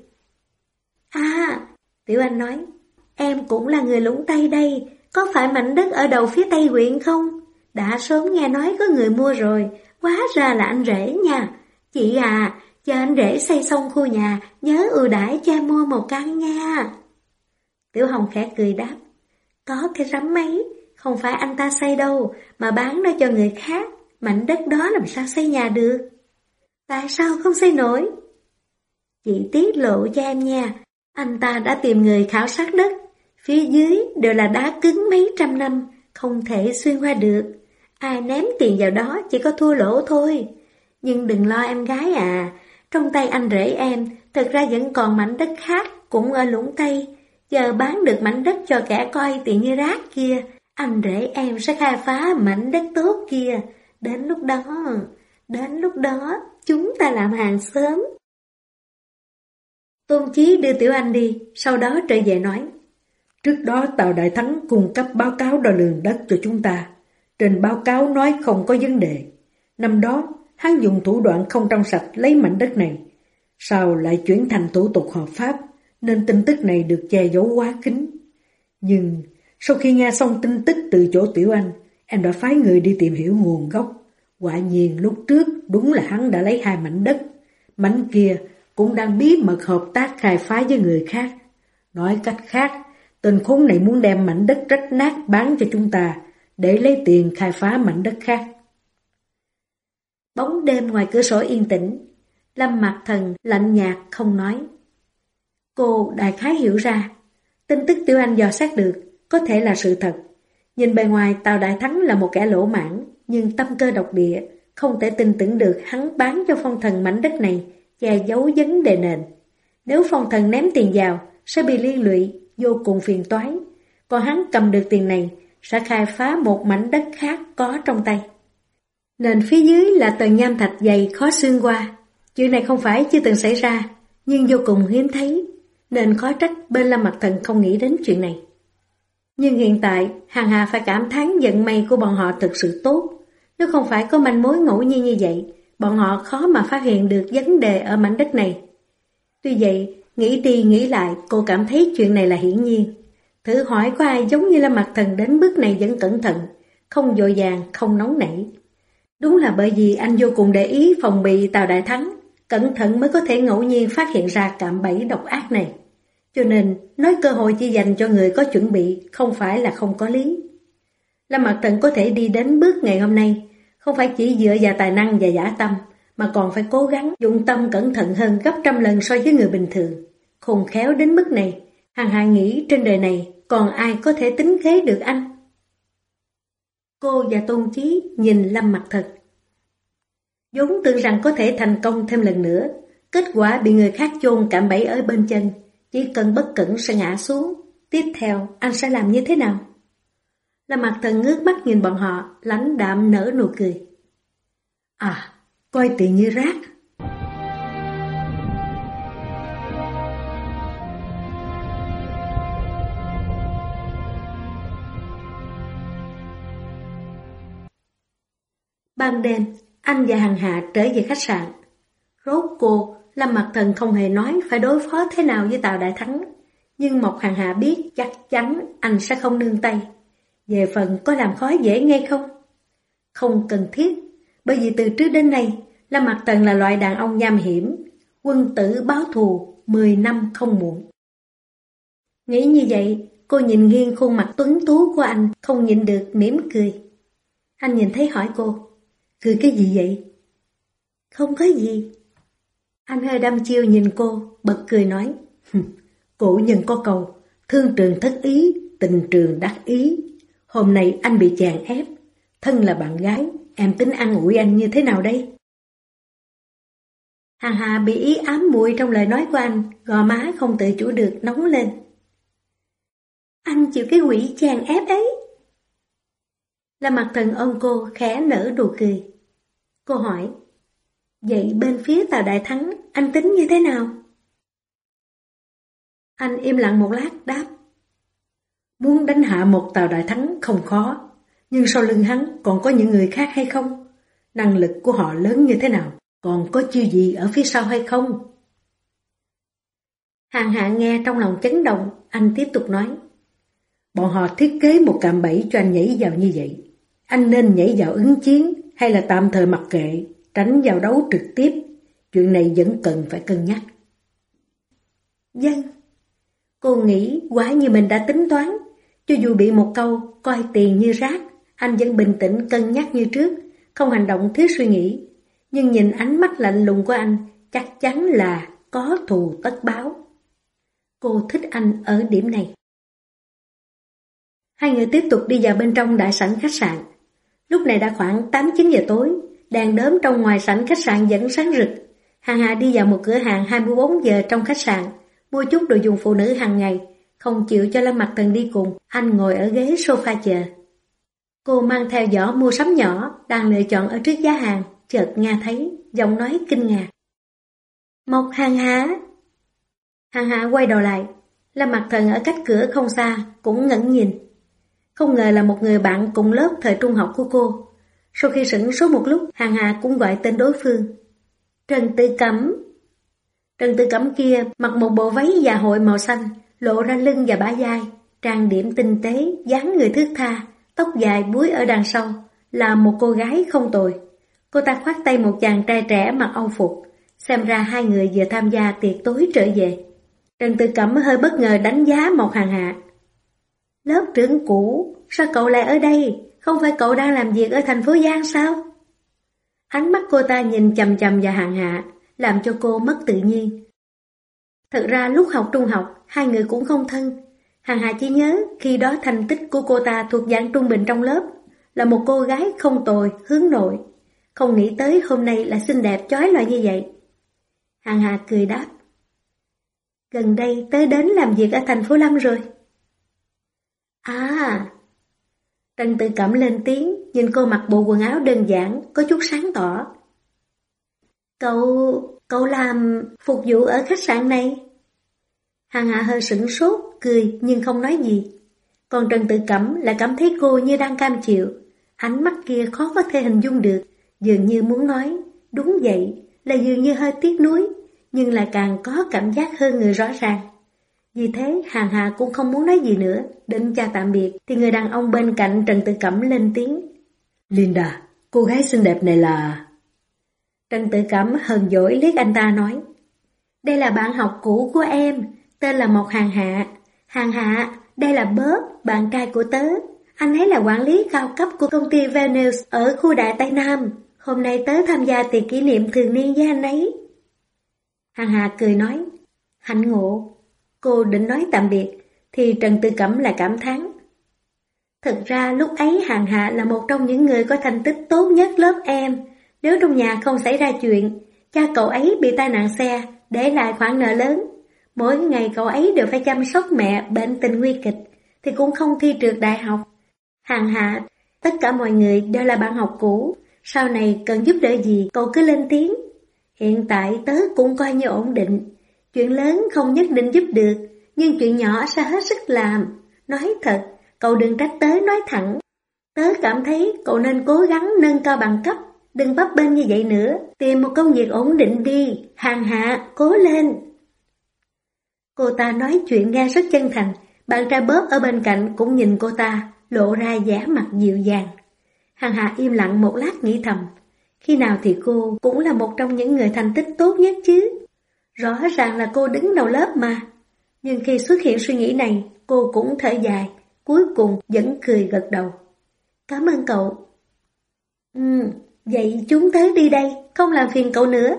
Speaker 1: À, Tiểu Anh nói, em cũng là người Lũng Tây đây, có phải mảnh đất ở đầu phía Tây huyện không? Đã sớm nghe nói có người mua rồi, hóa ra là anh rể nha. Chị à, chờ anh rể xây xong khu nhà, nhớ ưu đãi cho em mua một căn nha. Tiểu Hồng khẽ cười đáp, có cái rắm mấy, không phải anh ta xây đâu, mà bán nó cho người khác, mảnh đất đó làm sao xây nhà được? Tại sao không xây nổi? Chị tiết lộ cho em nha, anh ta đã tìm người khảo sát đất, phía dưới đều là đá cứng mấy trăm năm, không thể xuyên qua được. Ai ném tiền vào đó chỉ có thua lỗ thôi. Nhưng đừng lo em gái à, trong tay anh rể em thực ra vẫn còn mảnh đất khác cũng ở Lũng Tây. Giờ bán được mảnh đất cho kẻ coi tiền như rác kia, anh rể em sẽ khai phá mảnh đất tốt kia. Đến lúc đó chúng ta làm hàng xóm. Tôn Chí đưa Tiểu Anh đi, sau đó trở về nói.
Speaker 2: Trước đó Tào Đại Thắng cung cấp báo cáo đo lường đất cho chúng ta. Trên báo cáo nói không có vấn đề. Năm đó, hắn dùng thủ đoạn không trong sạch lấy mảnh đất này. Sau lại chuyển thành thủ tục hợp pháp, nên tin tức này được che giấu quá kín. Nhưng sau khi nghe xong tin tức từ chỗ Tiểu Anh, em đã phái người đi tìm hiểu nguồn gốc. Quả nhiên lúc trước đúng là hắn đã lấy 2 mảnh đất. Mảnh kia cũng đang bí mật hợp tác khai phá với người khác. Nói cách khác, tên khốn này muốn đem mảnh đất rách nát bán cho chúng ta, để lấy tiền khai phá mảnh đất khác.
Speaker 1: Bóng đêm ngoài cửa sổ yên tĩnh, Lâm Mặc Thần lạnh nhạt không nói. Cô đại khái hiểu ra, tin tức Tiểu Anh dò xét được có thể là sự thật. Nhìn bề ngoài Tào Đại Thắng là một kẻ lỗ mãn, nhưng tâm cơ độc địa, không thể tin tưởng được hắn bán cho Phong Thần mảnh đất này, che giấu vấn đề nền. Nếu Phong Thần ném tiền vào, sẽ bị liên lụy, vô cùng phiền toái. Còn hắn cầm được tiền này, sẽ khai phá một mảnh đất khác có trong tay. Nền phía dưới là tầng nham thạch dày khó xuyên qua. Chuyện này không phải chưa từng xảy ra, nhưng vô cùng hiếm thấy, nên khó trách bên Lâm Mặc Thần không nghĩ đến chuyện này. Nhưng hiện tại, Hằng Hà phải cảm thán vận may của bọn họ thực sự tốt. Nếu không phải có manh mối ngẫu nhiên như vậy, bọn họ khó mà phát hiện được vấn đề ở mảnh đất này. Tuy vậy, nghĩ đi nghĩ lại, cô cảm thấy chuyện này là hiển nhiên. Thử hỏi có ai giống như Lâm Mặc Thần đến bước này vẫn cẩn thận, không vội vàng, không nóng nảy. Đúng là bởi vì anh vô cùng để ý phòng bị Tào Đại Thắng, cẩn thận mới có thể ngẫu nhiên phát hiện ra cạm bẫy độc ác này. Cho nên, nói cơ hội chỉ dành cho người có chuẩn bị, không phải là không có lý. Lâm Mặc Thần có thể đi đến bước ngày hôm nay, không phải chỉ dựa vào tài năng và dã tâm, mà còn phải cố gắng dụng tâm cẩn thận hơn gấp trăm lần so với người bình thường. Khôn khéo đến mức này, Hằng Hà nghĩ trên đời này còn ai có thể tính kế được anh. Cô và Tôn Chí nhìn Lâm Mặc Thần. Vốn tưởng rằng có thể thành công thêm lần nữa, kết quả bị người khác chôn cạm bẫy ở bên chân, chỉ cần bất cẩn sẽ ngã xuống. Tiếp theo anh sẽ làm như thế nào? Lâm Mặc Thần ngước mắt nhìn bọn họ, lãnh đạm nở nụ cười. À, coi tiền như rác. Ban đêm, anh và Hằng Hà trở về khách sạn. Rốt cuộc, Lâm Mặc Thần không hề nói phải đối phó thế nào với Tào Đại Thắng. Nhưng Mộc Hằng Hà biết chắc chắn anh sẽ không nương tay. Về phần có làm khó dễ ngay không? Không cần thiết, bởi vì từ trước đến nay, Lâm Mặc Thần là loại đàn ông nham hiểm, quân tử báo thù 10 năm không muộn. Nghĩ như vậy, cô nhìn nghiêng khuôn mặt tuấn tú của anh, không nhịn được mỉm cười. Anh nhìn thấy hỏi cô, cười cái gì vậy? Không có gì. Anh hơi đăm chiêu nhìn cô, bật cười nói, cổ nhân có câu, thương trường thất ý, tình trường đắc ý. Hôm nay anh bị chàng ép, thân là bạn gái, em tính an ủi anh như thế nào đây? Hằng Hà bị ý ám muội trong lời nói của anh, gò má không tự chủ được nóng lên. Anh chịu cái quỷ chàng ép ấy. Lâm Mặc Thần ôm cô khẽ nở nụ cười. Cô hỏi, vậy bên phía Tào Đại Thắng anh tính như thế nào? Anh im lặng một lát đáp, muốn đánh hạ một Tào Đại Thắng không khó, nhưng sau lưng hắn còn có những người khác hay không? Năng lực của họ lớn như thế nào? Còn có chiêu gì ở phía sau hay không? Hằng Hạ nghe trong lòng chấn động, anh tiếp tục nói, bọn họ thiết kế một cạm bẫy cho anh nhảy vào như vậy. Anh nên nhảy vào ứng chiến hay là tạm thời mặc kệ, tránh vào đấu trực tiếp? Chuyện này vẫn cần phải cân nhắc. Vâng. Cô nghĩ quả như mình đã tính toán. Cho dù bị một câu coi tiền như rác, anh vẫn bình tĩnh cân nhắc như trước, không hành động thiếu suy nghĩ. Nhưng nhìn ánh mắt lạnh lùng của anh, chắc chắn là có thù tất báo. Cô thích anh ở điểm này. Hai người tiếp tục đi vào bên trong đại sảnh khách sạn. Lúc này đã khoảng 8-9 giờ tối, đèn đóm trong ngoài sảnh khách sạn vẫn sáng rực. Hàng Hà đi vào một cửa hàng 24 giờ trong khách sạn, mua chút đồ dùng phụ nữ hàng ngày, không chịu cho Lâm Mặc Thần đi cùng, anh ngồi ở ghế sofa chờ. Cô mang theo giỏ mua sắm nhỏ, đang lựa chọn ở trước giá hàng, chợt nghe thấy, giọng nói kinh ngạc. Mộc Hàng Hà. Hàng Hà quay đầu lại, Lâm Mặc Thần ở cách cửa không xa, cũng ngẩn nhìn. Không ngờ là một người bạn cùng lớp thời trung học của cô. Sau khi sửng sốt một lúc, Hàng Hà cũng gọi tên đối phương. Trần Tự Cẩm. Trần Tự Cẩm kia mặc một bộ váy dạ hội màu xanh, lộ ra lưng và bả vai, trang điểm tinh tế, dáng người thướt tha, tóc dài búi ở đằng sau, là một cô gái không tồi. Cô ta khoác tay một chàng trai trẻ mặc âu phục, xem ra hai người vừa tham gia tiệc tối trở về. Trần Tự Cẩm hơi bất ngờ đánh giá Mộc Hàng Hà. Lớp trưởng cũ, sao cậu lại ở đây? Không phải cậu đang làm việc ở thành phố Giang sao? Ánh mắt cô ta nhìn chằm chằm vào Hàng Hà, làm cho cô mất tự nhiên. Thật ra lúc học trung học, hai người cũng không thân. Hàng Hà chỉ nhớ khi đó thành tích của cô ta thuộc dạng trung bình trong lớp, là một cô gái không tồi, hướng nội. Không nghĩ tới hôm nay là xinh đẹp chói lọi như vậy. Hàng Hà cười đáp. Gần đây tớ đến làm việc ở thành phố Lâm rồi. À, Trần Tự Cẩm lên tiếng, nhìn cô mặc bộ quần áo đơn giản, có chút sáng tỏ. Cậu làm phục vụ ở khách sạn này? Hàng Hà hơi sửng sốt, cười nhưng không nói gì. Còn Trần Tự Cẩm lại cảm thấy cô như đang cam chịu. Ánh mắt kia khó có thể hình dung được, dường như muốn nói, đúng vậy, là dường như hơi tiếc nuối, nhưng lại càng có cảm giác hơn người rõ ràng. Vì thế Hàng Hà cũng không muốn nói gì nữa, định chào tạm biệt, thì người đàn ông bên cạnh Trần Tự Cẩm lên tiếng.
Speaker 2: Linda, cô gái xinh đẹp này là...
Speaker 1: Trần Tự Cẩm hờn dỗi liếc anh ta nói. Đây là bạn học cũ của em, tên là Mộc Hàng Hạ. Hàng Hạ, đây là Bob, bạn trai của tớ. Anh ấy là quản lý cao cấp của công ty Venus ở khu Đại Tây Nam. Hôm nay tớ tham gia tiệc kỷ niệm thường niên với anh ấy. Hàng Hà cười nói. Hạnh ngộ. Cô định nói tạm biệt, thì Trần Tự Cẩm lại cảm thán. Thực ra lúc ấy Hàng Hạ là một trong những người có thành tích tốt nhất lớp em. Nếu trong nhà không xảy ra chuyện, cha cậu ấy bị tai nạn xe, để lại khoản nợ lớn. Mỗi ngày cậu ấy đều phải chăm sóc mẹ bệnh tình nguy kịch, thì cũng không thi trượt đại học. Hàng Hạ, tất cả mọi người đều là bạn học cũ, sau này cần giúp đỡ gì cậu cứ lên tiếng. Hiện tại tớ cũng coi như ổn định, chuyện lớn không nhất định giúp được, nhưng chuyện nhỏ sẽ hết sức làm. Nói thật, cậu đừng trách tớ nói thẳng. Tớ cảm thấy cậu nên cố gắng nâng cao bằng cấp, đừng bấp bênh như vậy nữa, tìm một công việc ổn định đi, Hàng Hạ, cố lên. Cô ta nói chuyện nghe rất chân thành, bạn trai Bob ở bên cạnh cũng nhìn cô ta, lộ ra vẻ mặt dịu dàng. Hàng Hạ im lặng một lát nghĩ thầm, khi nào thì cô cũng là một trong những người thành tích tốt nhất chứ. Rõ ràng là cô đứng đầu lớp mà. Nhưng khi xuất hiện suy nghĩ này, cô cũng thở dài, cuối cùng vẫn cười gật đầu. Cảm ơn cậu. Vậy chúng tớ đi đây, không làm phiền cậu nữa.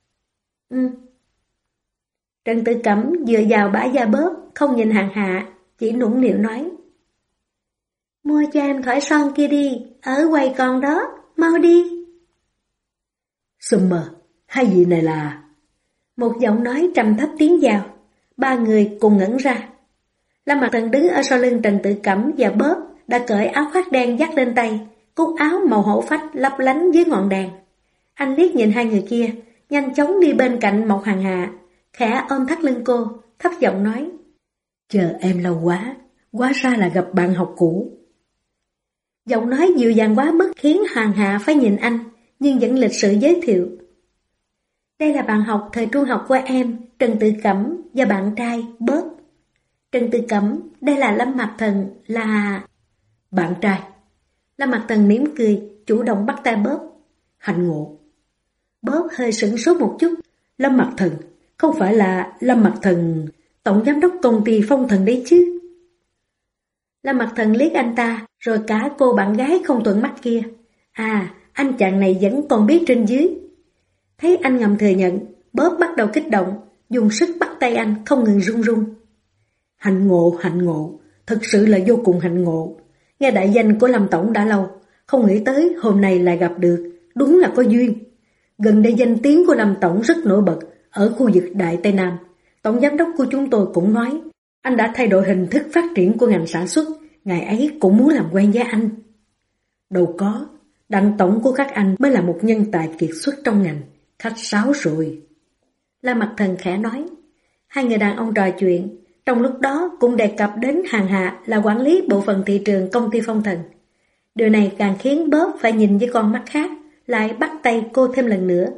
Speaker 1: Trần Tự Cẩm dựa vào bả da Bob, không nhìn Hàng Hạ, chỉ nũng nịu nói. Mua cho em thỏi son kia đi, ở quầy còn đó, mau đi.
Speaker 2: Summer, hai vị này là...
Speaker 1: Một giọng nói trầm thấp tiến vào, ba người cùng ngẩn ra. Lâm Mặc Thần đứng ở sau lưng Trần Tự Cẩm và Bob đã cởi áo khoác đen dắt lên tay, cúc áo màu hổ phách lấp lánh dưới ngọn đèn. Anh liếc nhìn hai người kia, nhanh chóng đi bên cạnh Mộc Hàng Hạ, khẽ ôm thắt lưng cô, thấp giọng nói.
Speaker 2: Chờ em lâu quá, hóa ra là gặp bạn học cũ.
Speaker 1: Giọng nói dịu dàng quá mức khiến Hàng Hạ phải nhìn anh, nhưng vẫn lịch sự giới thiệu. Đây là bạn học thời trung học của em, Trần Tự Cẩm và bạn trai Bob. Trần Tự Cẩm, đây là Lâm Mặc Thần, là...
Speaker 2: Bạn trai.
Speaker 1: Lâm Mặc Thần mỉm cười, chủ động bắt tay Bob.
Speaker 2: Hạnh ngộ.
Speaker 1: Bob hơi sửng sốt một chút.
Speaker 2: Lâm Mặc Thần, không phải là Lâm Mặc Thần, tổng giám đốc công ty Phong Thần đấy chứ?
Speaker 1: Lâm Mặc Thần liếc anh ta, rồi cả cô bạn gái không thuận mắt kia. À, anh chàng này vẫn còn biết trên dưới. Thấy anh ngầm thừa nhận, Bob bắt đầu kích động, dùng sức bắt tay anh không ngừng run run.
Speaker 2: Hạnh ngộ, thật sự là vô cùng hạnh ngộ. Nghe đại danh của Lâm Tổng đã lâu, Không nghĩ tới hôm nay lại gặp được, đúng là có duyên. Gần đây danh tiếng của Lâm Tổng rất nổi bật ở khu vực Đại Tây Nam. Tổng giám đốc của chúng tôi cũng nói, anh đã thay đổi hình thức phát triển của ngành sản xuất, ngài ấy cũng muốn làm quen với anh. Đâu có, Đặng Tổng của các anh mới là một nhân tài kiệt xuất trong ngành, khách sáo rồi.
Speaker 1: La Mặc Thần khẽ nói. Hai người đàn ông trò chuyện, trong lúc đó cũng đề cập đến Hàn Hạ là quản lý bộ phận thị trường công ty Phong Thần. Điều này càng khiến Bob phải nhìn với con mắt khác, lại bắt tay cô thêm lần nữa.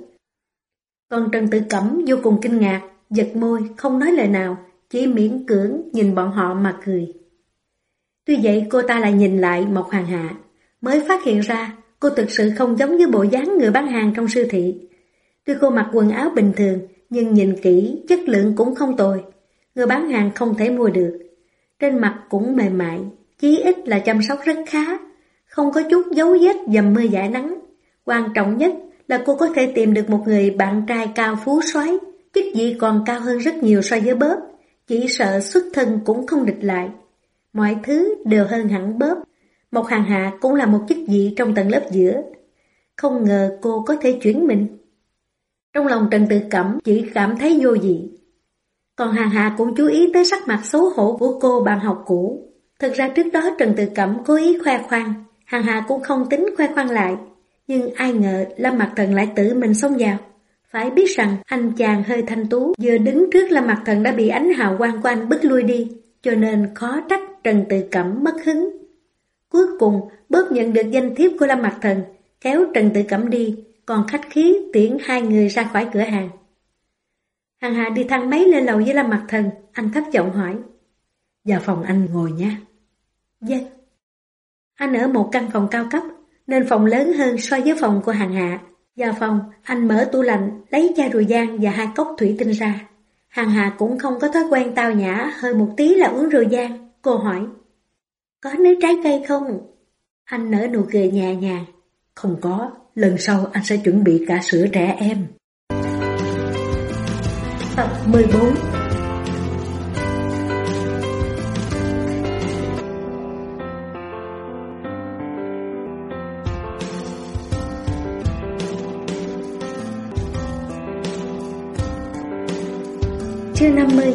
Speaker 1: Còn Trần Tự Cẩm vô cùng kinh ngạc, giật môi, không nói lời nào, chỉ miễn cưỡng nhìn bọn họ mà cười. Tuy vậy cô ta lại nhìn lại Mộc Hàn Hạ, mới phát hiện ra cô thực sự không giống với bộ dáng người bán hàng trong siêu thị. Tuy cô mặc quần áo bình thường, nhưng nhìn kỹ chất lượng cũng không tồi, người bán hàng không thể mua được. Trên mặt cũng mềm mại, chí ít là chăm sóc rất khá, không có chút dấu vết dầm mưa dãi nắng. Quan trọng nhất là cô có thể tìm được một người bạn trai cao phú soái, chức vị còn cao hơn rất nhiều so với Bob, chỉ sợ xuất thân cũng không địch lại. Mọi thứ đều hơn hẳn Bob. Mộc Hàn Hạ cũng là một chức vị trong tầng lớp giữa. Không ngờ cô có thể chuyển mình. Trong lòng Trần Tự Cẩm chỉ cảm thấy vô vị. Còn Hàn Hạ cũng chú ý tới sắc mặt xấu hổ của cô bạn học cũ. Thực ra trước đó Trần Tự Cẩm cố ý khoe khoang, Hàn Hạ cũng không tính khoe khoang lại. Nhưng ai ngờ Lâm Mặc Thần lại tự mình xông vào. Phải biết rằng anh chàng hơi thanh tú vừa đứng trước Lâm Mặc Thần đã bị ánh hào quang của anh bức lui đi, cho nên khó trách Trần Tự Cẩm mất hứng. Cuối cùng Bob nhận được danh thiếp của Lâm Mặc Thần, kéo Trần Tự Cẩm đi, còn khách khí tiễn hai người ra khỏi cửa hàng. Hàn Hạ đi thang máy lên lầu với Lâm Mặc Thần, anh thấp giọng hỏi. Vào phòng anh ngồi nha. Vâng. Anh ở một căn phòng cao cấp, nên phòng lớn hơn so với phòng của Hàn Hạ. Vào phòng, anh mở tủ lạnh, lấy chai rượu vang và 2 cốc thủy tinh ra. Hàn Hạ cũng không có thói quen tao nhã, hơi một tí là uống rượu vang. Cô hỏi, có nước trái cây không? Anh nở nụ cười nhẹ nhàng.
Speaker 2: Không có, lần sau anh sẽ chuẩn bị cả sữa trẻ em.
Speaker 1: Tập 14. Chương 50.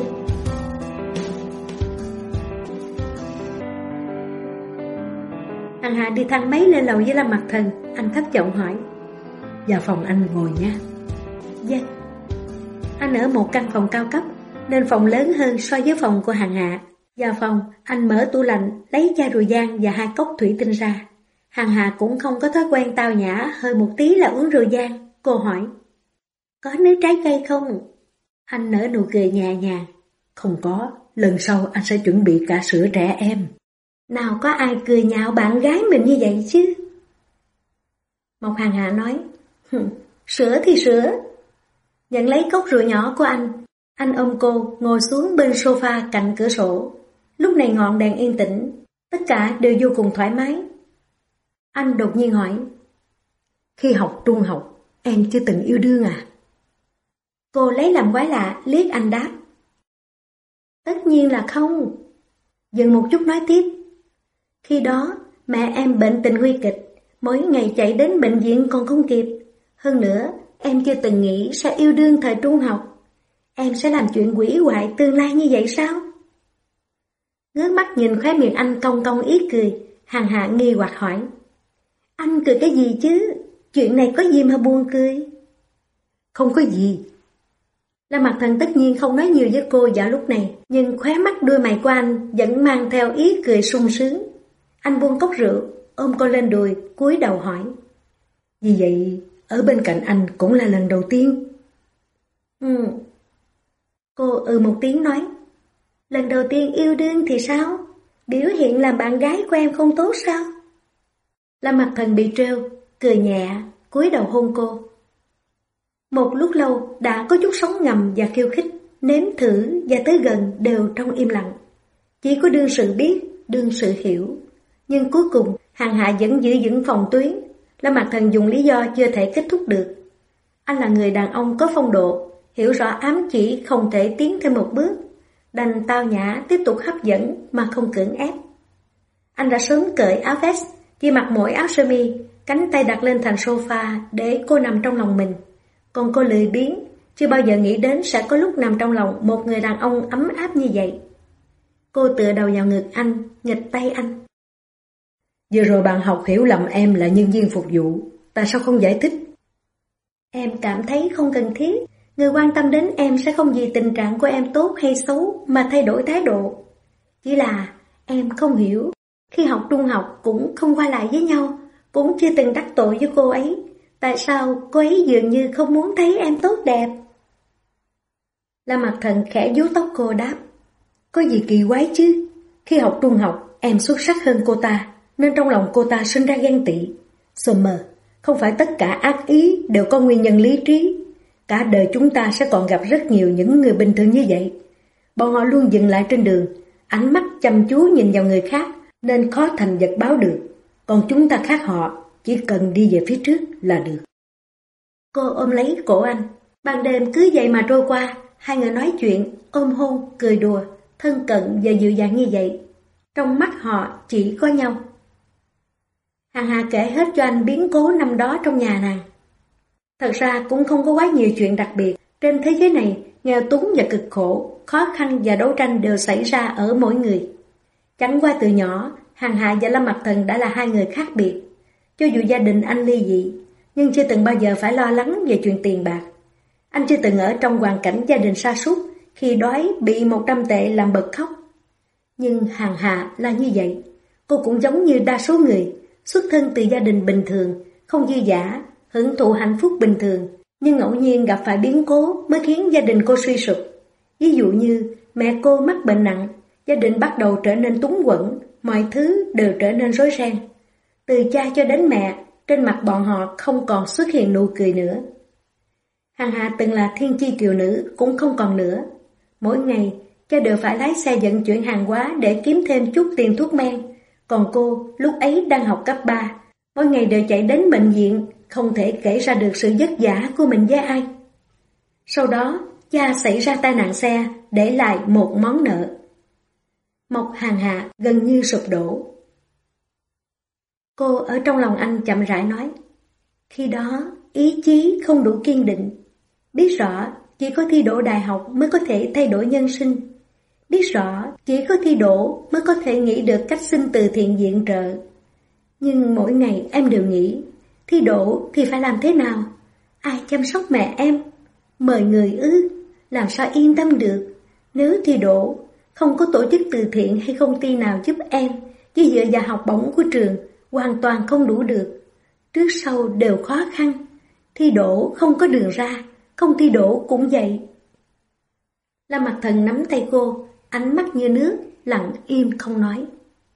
Speaker 1: Hàn Hạ đi thang máy lên lầu với Lâm Mặc Thần, anh thấp giọng hỏi.
Speaker 2: Vào phòng anh ngồi nha.
Speaker 1: Vâng. Anh ở một căn phòng cao cấp, nên phòng lớn hơn so với phòng của Hàn Hạ. Vào phòng, anh mở tủ lạnh, lấy chai rượu vang và 2 cốc thủy tinh ra. Hàn Hạ cũng không có thói quen tao nhã, hơi một tí là uống rượu vang. Cô hỏi, có nước trái cây không? Anh nở nụ cười nhẹ nhàng.
Speaker 2: Không có, lần sau anh sẽ chuẩn bị cả sữa trẻ em.
Speaker 1: Nào có ai cười nhạo bạn gái mình như vậy chứ? Mộc Hàn Hạ nói, sữa thì sữa. Nhận lấy cốc rượu nhỏ của anh ôm cô ngồi xuống bên sofa cạnh cửa sổ. Lúc này ngọn đèn yên tĩnh, tất cả đều vô cùng thoải mái. Anh đột nhiên hỏi,
Speaker 2: khi học trung học, em chưa từng yêu đương à?
Speaker 1: Cô lấy làm quái lạ, liếc anh đáp, tất nhiên là không. Dừng một chút nói tiếp, khi đó mẹ em bệnh tình nguy kịch, mỗi ngày chạy đến bệnh viện còn không kịp. Hơn nữa, em chưa từng nghĩ sẽ yêu đương thời trung học. Em sẽ làm chuyện quỷ hoại tương lai như vậy sao? Ngước mắt nhìn khóe miệng anh cong cong ý cười, Hàn Hạ nghi hoặc hỏi, anh cười cái gì chứ? Chuyện này có gì mà buồn cười?
Speaker 2: Không có gì.
Speaker 1: Lâm Mặc Thần tất nhiên không nói nhiều với cô vào lúc này, nhưng khóe mắt đuôi mày của anh vẫn mang theo ý cười sung sướng. Anh buông cốc rượu, ôm cô lên đùi, cúi đầu hỏi,
Speaker 2: vì vậy, ở bên cạnh anh cũng là lần đầu tiên?
Speaker 1: Cô một tiếng nói, lần đầu tiên yêu đương thì sao? Biểu hiện làm bạn gái của em không tốt sao? Lâm Mặc Thần bị trêu, cười nhẹ, cúi đầu hôn cô. Một lúc lâu đã có chút sóng ngầm và khiêu khích, nếm thử và tới gần đều trong im lặng. Chỉ có đương sự biết, đương sự hiểu. Nhưng cuối cùng Hàn Hạ vẫn giữ vững phòng tuyến. Lâm Mặc Thần dùng lý do chưa thể kết thúc được. Anh là người đàn ông có phong độ, hiểu rõ ám chỉ không thể tiến thêm một bước, đành tao nhã tiếp tục hấp dẫn mà không cưỡng ép. Anh đã sớm cởi áo vest, Chị mặc mỗi áo sơ mi, cánh tay đặt lên thành sofa để cô nằm trong lòng mình. Còn cô lười biếng, chưa bao giờ nghĩ đến sẽ có lúc nằm trong lòng một người đàn ông ấm áp như vậy. Cô tựa đầu vào ngực anh, nghịch tay anh.
Speaker 2: Vừa rồi bạn học hiểu lầm em là nhân viên phục vụ, tại sao không giải thích?
Speaker 1: Em cảm thấy không cần thiết. Người quan tâm đến em sẽ không vì tình trạng của em tốt hay xấu mà thay đổi thái độ. Chỉ là em không hiểu, khi học trung học cũng không qua lại với nhau, cũng chưa từng đắc tội với cô ấy. Tại sao cô ấy dường như không muốn thấy em tốt đẹp? Lâm Mặc Thần khẽ vuốt tóc cô đáp.
Speaker 2: Có gì kỳ quái chứ? Khi học trung học, em xuất sắc hơn cô ta, nên trong lòng cô ta sinh ra ghen tị. Summer, không phải tất cả ác ý đều có nguyên nhân lý trí. Cả đời chúng ta sẽ còn gặp rất nhiều những người bình thường như vậy. Bọn họ luôn dừng lại trên đường, ánh mắt chăm chú nhìn vào người khác, nên khó thành vật báo được. Còn chúng ta khác họ, chỉ cần đi về phía trước là được.
Speaker 1: Cô ôm lấy cổ anh. Ban đêm cứ vậy mà trôi qua, hai người nói chuyện, ôm hôn, cười đùa, thân cận và dịu dàng như vậy. Trong mắt họ chỉ có nhau. Hằng Hà kể hết cho anh biến cố năm đó trong nhà nàng. Thật ra cũng không có quá nhiều chuyện đặc biệt. Trên thế giới này, nghèo túng và cực khổ, khó khăn và đấu tranh đều xảy ra ở mỗi người. Chẳng qua từ nhỏ, Hằng Hà và Lâm Mặc Thần đã là hai người khác biệt. Cho dù gia đình anh ly dị, nhưng chưa từng bao giờ phải lo lắng về chuyện tiền bạc. Anh chưa từng ở trong hoàn cảnh gia đình sa sút khi đói bị 100 tệ làm bật khóc. Nhưng Hằng Hà là như vậy. Cô cũng giống như đa số người, xuất thân từ gia đình bình thường, không dư dả, hưởng thụ hạnh phúc bình thường, nhưng ngẫu nhiên gặp phải biến cố mới khiến gia đình cô suy sụp. Ví dụ như mẹ cô mắc bệnh nặng, gia đình bắt đầu trở nên túng quẫn, mọi thứ đều trở nên rối ren. Từ cha cho đến mẹ, trên mặt bọn họ không còn xuất hiện nụ cười nữa. Hằng Hà từng là thiên chi kiều nữ cũng không còn nữa. Mỗi ngày, cha đều phải lái xe vận chuyển hàng hóa để kiếm thêm chút tiền thuốc men. Còn cô, lúc ấy đang học cấp 3, mỗi ngày đều chạy đến bệnh viện, không thể kể ra được sự vất vả của mình với ai. Sau đó, cha xảy ra tai nạn xe, để lại một món nợ. Mộc Hằng Hà gần như sụp đổ. Cô ở trong lòng anh chậm rãi nói, khi đó, ý chí không đủ kiên định. Biết rõ, chỉ có thi đỗ đại học mới có thể thay đổi nhân sinh. Biết rõ, chỉ có thi đỗ mới có thể nghĩ được cách xin từ thiện viện trợ. Nhưng mỗi ngày em đều nghĩ, thi đỗ thì phải làm thế nào? Ai chăm sóc mẹ em? Mời người ư? Làm sao yên tâm được? Nếu thi đỗ, không có tổ chức từ thiện hay công ty nào giúp em, chỉ dựa vào học bổng của trường, hoàn toàn không đủ được. Trước sau đều khó khăn. Thi đỗ không có đường ra, không thi đỗ cũng vậy. Lâm Mặc Thần nắm tay cô, ánh mắt như nước, lặng im không nói.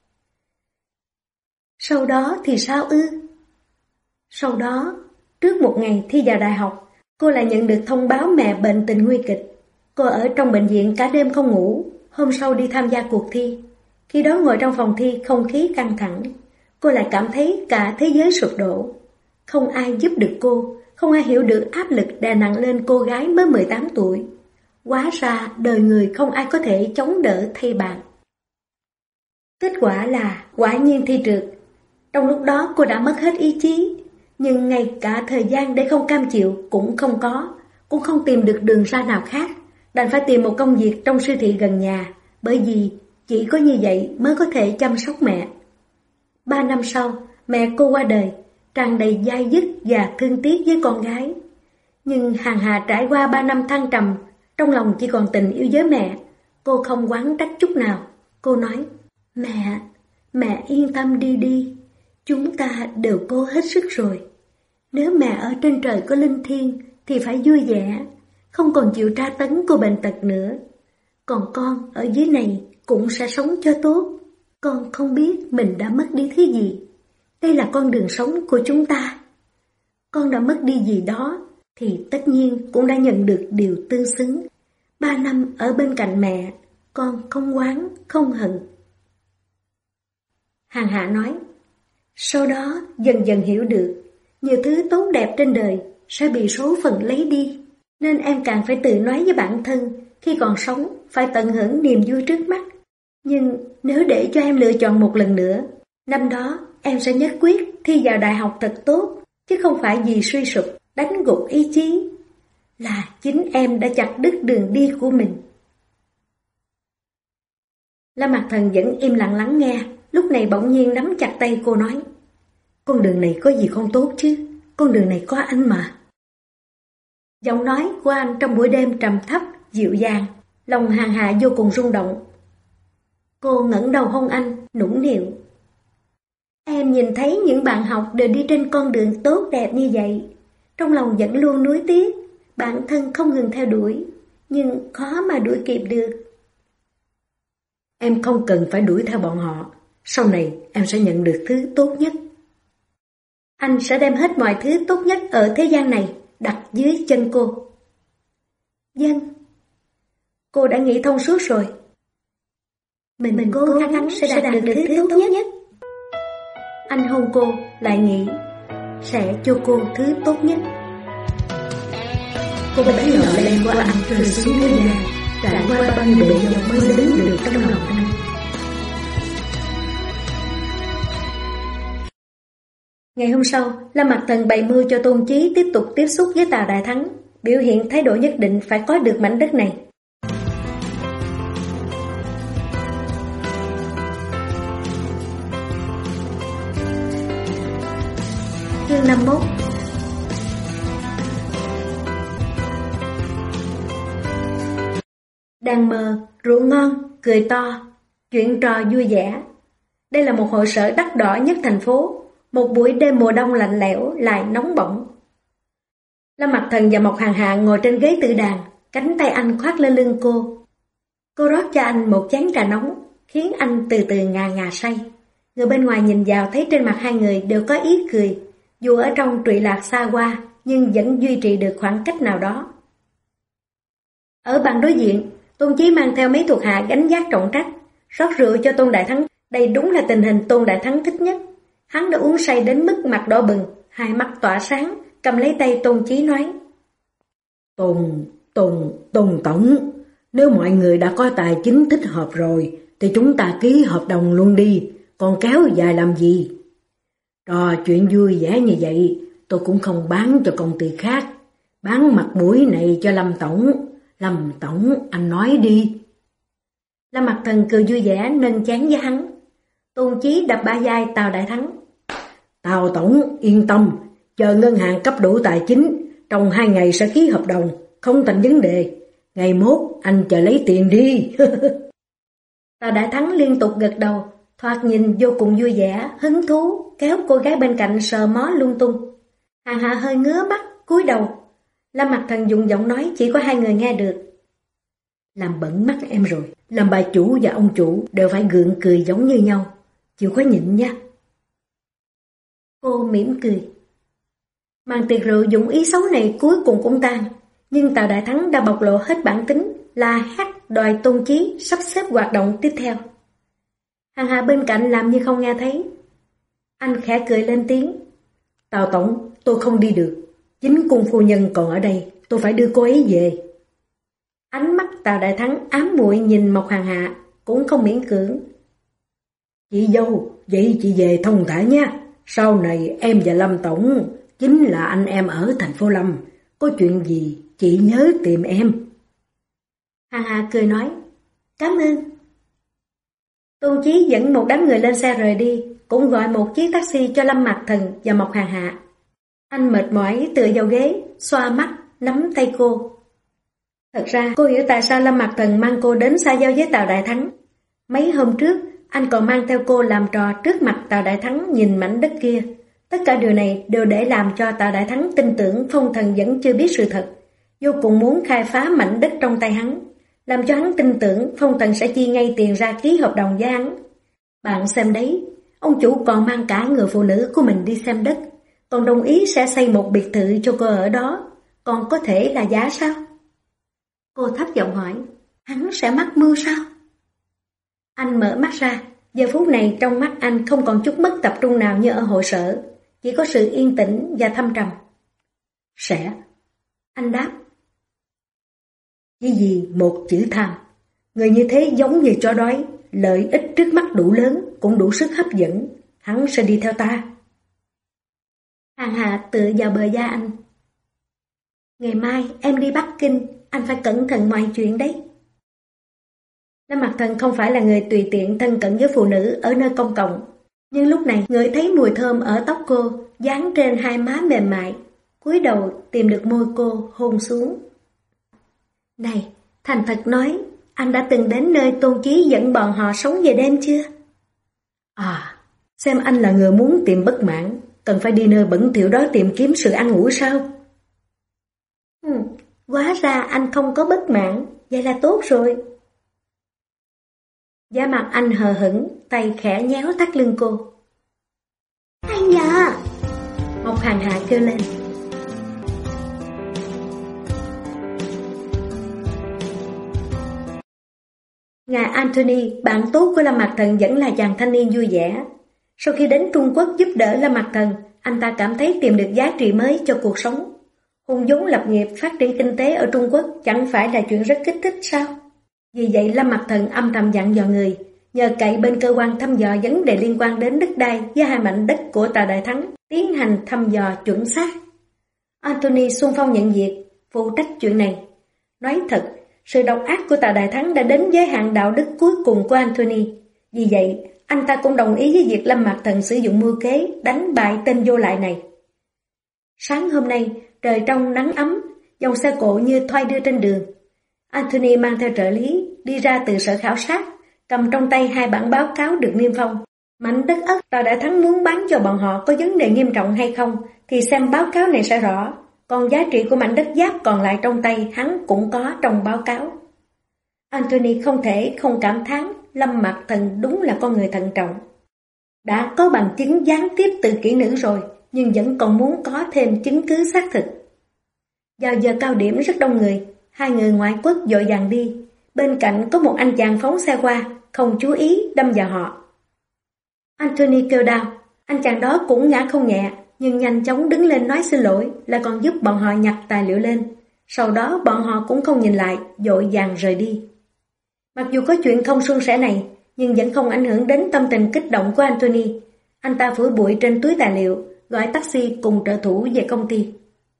Speaker 1: Sau đó thì sao ư? Sau đó, trước một ngày thi vào đại học, cô lại nhận được thông báo mẹ bệnh tình nguy kịch. Cô ở trong bệnh viện cả đêm không ngủ, hôm sau đi tham gia cuộc thi. Khi đó ngồi trong phòng thi không khí căng thẳng, cô lại cảm thấy cả thế giới sụp đổ. Không ai giúp được cô, không ai hiểu được áp lực đè nặng lên cô gái mới 18 tuổi. Hóa ra đời người không ai có thể chống đỡ thay bạn. Kết quả là quả nhiên thi trượt. Trong lúc đó cô đã mất hết ý chí, nhưng ngay cả thời gian để không cam chịu cũng không có, cũng không tìm được đường ra nào khác, đành phải tìm một công việc trong siêu thị gần nhà, bởi vì chỉ có như vậy mới có thể chăm sóc mẹ. 3 năm sau, mẹ cô qua đời, tràn đầy dai dứt và thương tiếc với con gái. Nhưng Hằng Hà trải qua 3 năm thăng trầm, trong lòng chỉ còn tình yêu với mẹ. Cô không oán trách chút nào. Cô nói, mẹ yên tâm đi đi. Chúng ta đều cố hết sức rồi. Nếu mẹ ở trên trời có linh thiêng thì phải vui vẻ, không còn chịu tra tấn của bệnh tật nữa. Còn con ở dưới này cũng sẽ sống cho tốt. Con không biết mình đã mất đi thứ gì. Đây là con đường sống của chúng ta. Con đã mất đi gì đó thì tất nhiên cũng đã nhận được điều tương xứng. 3 năm ở bên cạnh mẹ, con không oán, không hận. Hằng Hạ nói, sau đó dần dần hiểu được, nhiều thứ tốt đẹp trên đời sẽ bị số phận lấy đi, nên em càng phải tự nói với bản thân, khi còn sống phải tận hưởng niềm vui trước mắt. Nhưng nếu để cho em lựa chọn một lần nữa, năm đó em sẽ nhất quyết thi vào đại học thật tốt, chứ không phải vì suy sụp, đánh gục ý chí. Là chính em đã chặt đứt đường đi của mình. Lâm Mặc Thần vẫn im lặng lắng nghe, lúc này bỗng nhiên nắm chặt tay cô nói: con đường này có gì không tốt chứ, con đường này có anh mà. Giọng nói của anh trong buổi đêm trầm thấp, dịu dàng, lòng Hàn Hạ vô cùng rung động. Cô ngẩng đầu hôn anh, nũng nịu: em nhìn thấy những bạn học đều đi trên con đường tốt đẹp như vậy, trong lòng vẫn luôn nuối tiếc, bản thân không ngừng theo đuổi, nhưng khó mà đuổi kịp được.
Speaker 2: Em không cần phải đuổi theo bọn họ, sau này em sẽ nhận được thứ tốt nhất.
Speaker 1: Anh sẽ đem hết mọi thứ tốt nhất ở thế gian này đặt dưới chân cô. Vâng. Cô đã nghĩ thông suốt rồi. Mình cố gắng sẽ đạt được thứ tốt nhất. Anh hôn cô, lại nghĩ sẽ cho cô thứ tốt nhất. Cô bé nhỏ lên của anh rơi xuống ghế nhà, trải qua bao nhiêu bể dọc mới đến được trong lòng anh. Ngày hôm sau, Lâm Mặc Thần bày mưu cho Tôn Chí tiếp tục tiếp xúc với Tào Đại Thắng, biểu hiện thái độ nhất định phải có được mảnh đất này. Chương 51. Đàn mờ, rượu ngon, cười to, chuyện trò vui vẻ. Đây là một hội sở đắt đỏ nhất thành phố, một buổi đêm mùa đông lạnh lẽo lại nóng bỏng. Lâm Mặc Thần và Mộc Hàn Hạ ngồi trên ghế tự đàn, cánh tay anh khoác lên lưng cô. Cô rót cho anh một chén trà nóng, khiến anh từ từ ngà ngà say. Người bên ngoài nhìn vào thấy trên mặt hai người đều có ý cười, dù ở trong trụy lạc xa hoa nhưng vẫn duy trì được khoảng cách nào đó. Ở bàn đối diện, Tôn Chí mang theo mấy thuộc hạ gánh vác trọng trách, rót rượu cho Tôn Đại Thắng. Đây đúng là tình hình Tôn Đại Thắng thích nhất. Hắn đã uống say đến mức mặt đỏ bừng, hai mắt tỏa sáng, cầm lấy tay Tôn Chí nói: Tôn Tổng, nếu mọi người đã có tài chính thích hợp rồi, thì chúng ta ký hợp đồng luôn đi, còn kéo dài làm gì? Trò chuyện vui vẻ như vậy, tôi cũng không bán cho công ty khác, bán mặt mũi này cho Lâm Tổng. Lâm Tổng, anh nói đi. Lâm Mặc Thần cười vui vẻ nâng chén với hắn. Tôn Chí đập bả vai Tào Đại Thắng: Tào Tổng yên tâm, chờ ngân hàng cấp đủ tài chính, trong 2 ngày sẽ ký hợp đồng, không thành vấn đề. Ngày mốt anh chờ lấy tiền đi. Tào Đại Thắng liên tục gật đầu, thoạt nhìn vô cùng vui vẻ, hứng thú, kéo cô gái bên cạnh sờ mó lung tung. Hàn Hạ hơi ngứa mắt, cúi đầu. Lâm Mặc Thần dùng giọng nói chỉ có hai người nghe được: làm bẩn mắt em rồi, làm bà chủ và ông chủ đều phải gượng cười giống như nhau, chịu khó nhịn nha. Cô mỉm cười. Màn tiệc rượu dụng ý xấu này cuối cùng cũng tan, nhưng Tào Đại Thắng đã bộc lộ hết bản tính, la hét đòi Tôn Chí sắp xếp hoạt động tiếp theo. Hàn Hạ bên cạnh làm như không nghe thấy. Anh khẽ cười lên tiếng: Tào Tổng, tôi không đi được, chính cung phu nhân còn ở đây, tôi phải đưa cô ấy về. Ánh mắt Tào Đại Thắng ám muội nhìn Mộc Hàn Hạ, cũng không miễn cưỡng. Chị dâu, vậy chị về thông thả nha. Sau này em và Lâm Tổng chính là anh em ở thành phố Lâm, có chuyện gì chị nhớ tìm em. Hàn Hạ cười nói: cảm ơn. Tôn Chí dẫn một đám người lên xe rời đi, cũng gọi một chiếc taxi cho Lâm Mặc Thần và Mộc Hàn Hạ. Anh mệt mỏi tựa vào ghế, xoa mắt, nắm tay cô. Thật ra cô hiểu tại sao Lâm Mặc Thần mang cô đến xa giao với Tào Đại Thắng. Mấy hôm trước, anh còn mang theo cô làm trò trước mặt Tào Đại Thắng nhìn mảnh đất kia. Tất cả điều này đều để làm cho Tào Đại Thắng tin tưởng Phong Thần vẫn chưa biết sự thật, vô cùng muốn khai phá mảnh đất trong tay hắn, làm cho hắn tin tưởng Phong Thần sẽ chi ngay tiền ra ký hợp đồng với hắn. Bạn xem đấy, ông chủ còn mang cả người phụ nữ của mình đi xem đất, còn đồng ý sẽ xây một biệt thự cho cô ở đó, còn có thể là giá sao? Cô thấp giọng hỏi: hắn sẽ mắc mưu sao? Anh mở mắt ra, giờ phút này trong mắt anh không còn chút mất tập trung nào như ở hội sở, chỉ có sự yên tĩnh và thâm trầm. Sẽ. Anh đáp. Chỉ vì một chữ tham. Người như thế giống như chó đói, lợi ích trước mắt đủ lớn, cũng đủ sức hấp dẫn.
Speaker 2: hắn sẽ đi theo ta.
Speaker 1: Hàng Hà tựa vào bờ vai anh. Ngày mai em đi Bắc Kinh, anh phải cẩn thận mọi chuyện đấy. Lâm Mặc Thần không phải là người tùy tiện thân cận với phụ nữ ở nơi công cộng, nhưng lúc này ngửi thấy mùi thơm ở tóc cô, dán trên hai má mềm mại, cúi đầu tìm được môi cô hôn xuống. Này, thành thật nói, anh đã từng đến nơi Tôn Chí dẫn bọn họ sống về đêm chưa?
Speaker 2: Xem anh là người muốn tìm bất mãn, cần phải đi nơi bẩn thỉu đó tìm kiếm sự an ủi sao?
Speaker 1: Hóa ra anh không có bất mãn, vậy là tốt rồi. Da mặt anh hờ hững, tay khẽ nhéo thắt lưng cô. Anh à! Một Hàng Hà kêu lên. Ngài Anthony, bạn tốt của Lâm Mặc Thần vẫn là chàng thanh niên vui vẻ. Sau khi đến Trung Quốc giúp đỡ Lâm Mặc Thần, anh ta cảm thấy tìm được giá trị mới cho cuộc sống. Hùng vốn lập nghiệp phát triển kinh tế ở Trung Quốc chẳng phải là chuyện rất kích thích sao? Vì vậy Lâm Mặc Thần âm thầm dặn dò người, nhờ cậy bên cơ quan thăm dò vấn đề liên quan đến đất đai với hai mảnh đất của Tào Đại Thắng, tiến hành thăm dò chuẩn xác. Anthony xung phong nhận việc, phụ trách chuyện này. Nói thật, sự độc ác của Tào Đại Thắng đã đến giới hạn đạo đức cuối cùng của Anthony. Vì vậy, anh ta cũng đồng ý với việc Lâm Mặc Thần sử dụng mưu kế đánh bại tên vô lại này. Sáng hôm nay, trời trong nắng ấm, dòng xe cộ như thoai đưa trên đường. Anthony mang theo trợ lý, đi ra từ sở khảo sát, cầm trong tay hai bản báo cáo được niêm phong. Mảnh đất ất Tào Đại Thắng muốn bán cho bọn họ có vấn đề nghiêm trọng hay không, thì xem báo cáo này sẽ rõ. Còn giá trị của mảnh đất giáp còn lại trong tay hắn cũng có trong báo cáo. Anthony không thể không cảm thán Lâm Mặc Thần đúng là con người thận trọng. Đã có bằng chứng gián tiếp từ kỹ nữ rồi, nhưng vẫn còn muốn có thêm chứng cứ xác thực. Vào giờ cao điểm rất đông người, hai người ngoại quốc vội vàng đi. Bên cạnh có một anh chàng phóng xe qua, không chú ý đâm vào họ. Anthony kêu đau, anh chàng đó cũng ngã không nhẹ, nhưng nhanh chóng đứng lên nói xin lỗi, lại còn giúp bọn họ nhặt tài liệu lên. Sau đó bọn họ cũng không nhìn lại, vội vàng rời đi. Mặc dù có chuyện không suôn sẻ này, nhưng vẫn không ảnh hưởng đến tâm tình kích động của Anthony. Anh ta phủi bụi trên túi tài liệu, gọi taxi cùng trợ thủ về công ty.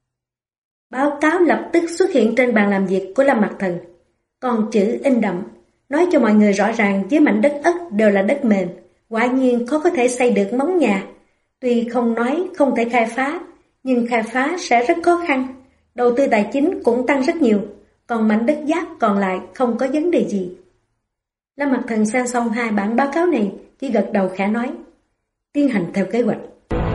Speaker 1: Báo cáo lập tức xuất hiện trên bàn làm việc của Lâm Mặc Thần. Còn chữ in đậm, nói cho mọi người rõ ràng với mảnh đất ất đều là đất mềm, quả nhiên khó có thể xây được móng nhà. Tuy không nói không thể khai phá, nhưng khai phá sẽ rất khó khăn. Đầu tư tài chính cũng tăng rất nhiều, còn mảnh đất giáp còn lại không có vấn đề gì. Lâm Mặc Thần xem xong hai bản báo cáo này, chỉ gật đầu khẽ nói, tiến hành theo kế hoạch.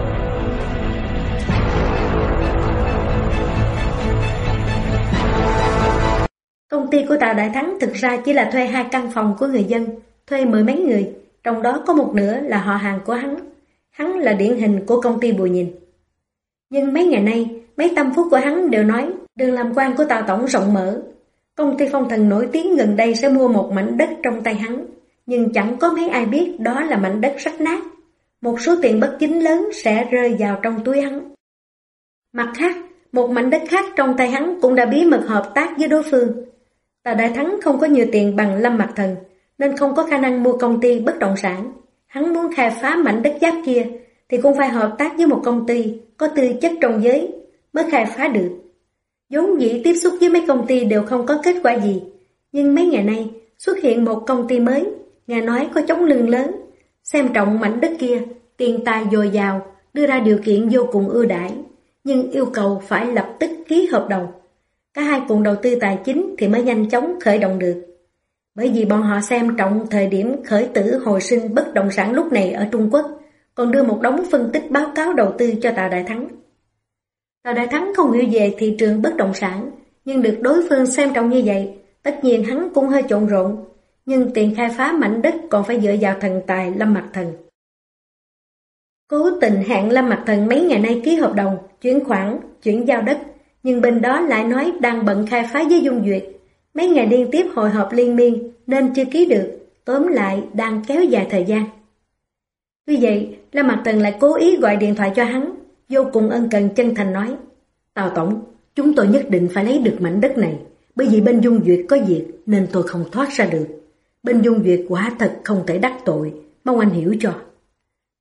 Speaker 1: Công ty của Tào Đại Thắng thực ra chỉ là thuê 2 căn phòng của người dân, thuê 10 mấy người, trong đó có một nửa là họ hàng của hắn. Hắn là điển hình của công ty Bùi Nhìn. Nhưng mấy ngày nay, mấy tâm phúc của hắn đều nói đường làm quan của Tào Tổng rộng mở. Công ty Phong Thần nổi tiếng gần đây sẽ mua một mảnh đất trong tay hắn, nhưng chẳng có mấy ai biết đó là mảnh đất rách nát. Một số tiền bất chính lớn sẽ rơi vào trong túi hắn. Mặt khác, một mảnh đất khác trong tay hắn cũng đã bí mật hợp tác với đối phương. Tào Đại Thắng không có nhiều tiền bằng Lâm Mặc Thần, nên không có khả năng mua công ty bất động sản. Hắn muốn khai phá mảnh đất giáp kia, thì cũng phải hợp tác với một công ty có tư chất trong giới mới khai phá được. Vốn dĩ tiếp xúc với mấy công ty đều không có kết quả gì, nhưng mấy ngày nay xuất hiện một công ty mới, nghe nói có chống lưng lớn, xem trọng mảnh đất kia, tiền tài dồi dào, đưa ra điều kiện vô cùng ưu đãi, nhưng yêu cầu phải lập tức ký hợp đồng. Cả hai cùng đầu tư tài chính thì mới nhanh chóng khởi động được. Bởi vì bọn họ xem trọng thời điểm khởi tử hồi sinh bất động sản lúc này ở Trung Quốc, còn đưa một đống phân tích báo cáo đầu tư cho Tào Đại Thắng. Tào Đại Thắng không hiểu về thị trường bất động sản, nhưng được đối phương xem trọng như vậy, tất nhiên hắn cũng hơi trộn rộn, nhưng tiền khai phá mảnh đất còn phải dựa vào thần tài Lâm Mặc Thần. Cố tình hẹn Lâm Mặc Thần mấy ngày nay ký hợp đồng, chuyển khoản, chuyển giao đất, nhưng bên đó lại nói đang bận khai phá với Dung Duyệt. Mấy ngày liên tiếp hội họp liên miên nên chưa ký được, tóm lại đang kéo dài thời gian. Tuy vậy, Lâm Mặc Thần lại cố ý gọi điện thoại cho hắn, vô cùng ân cần chân thành nói, Tào Tổng, chúng tôi nhất định phải lấy được mảnh đất này, bởi vì bên Dung Duyệt có việc nên tôi không thoát ra được. Bên Dung Duyệt quả thật không thể đắc tội, mong anh hiểu cho.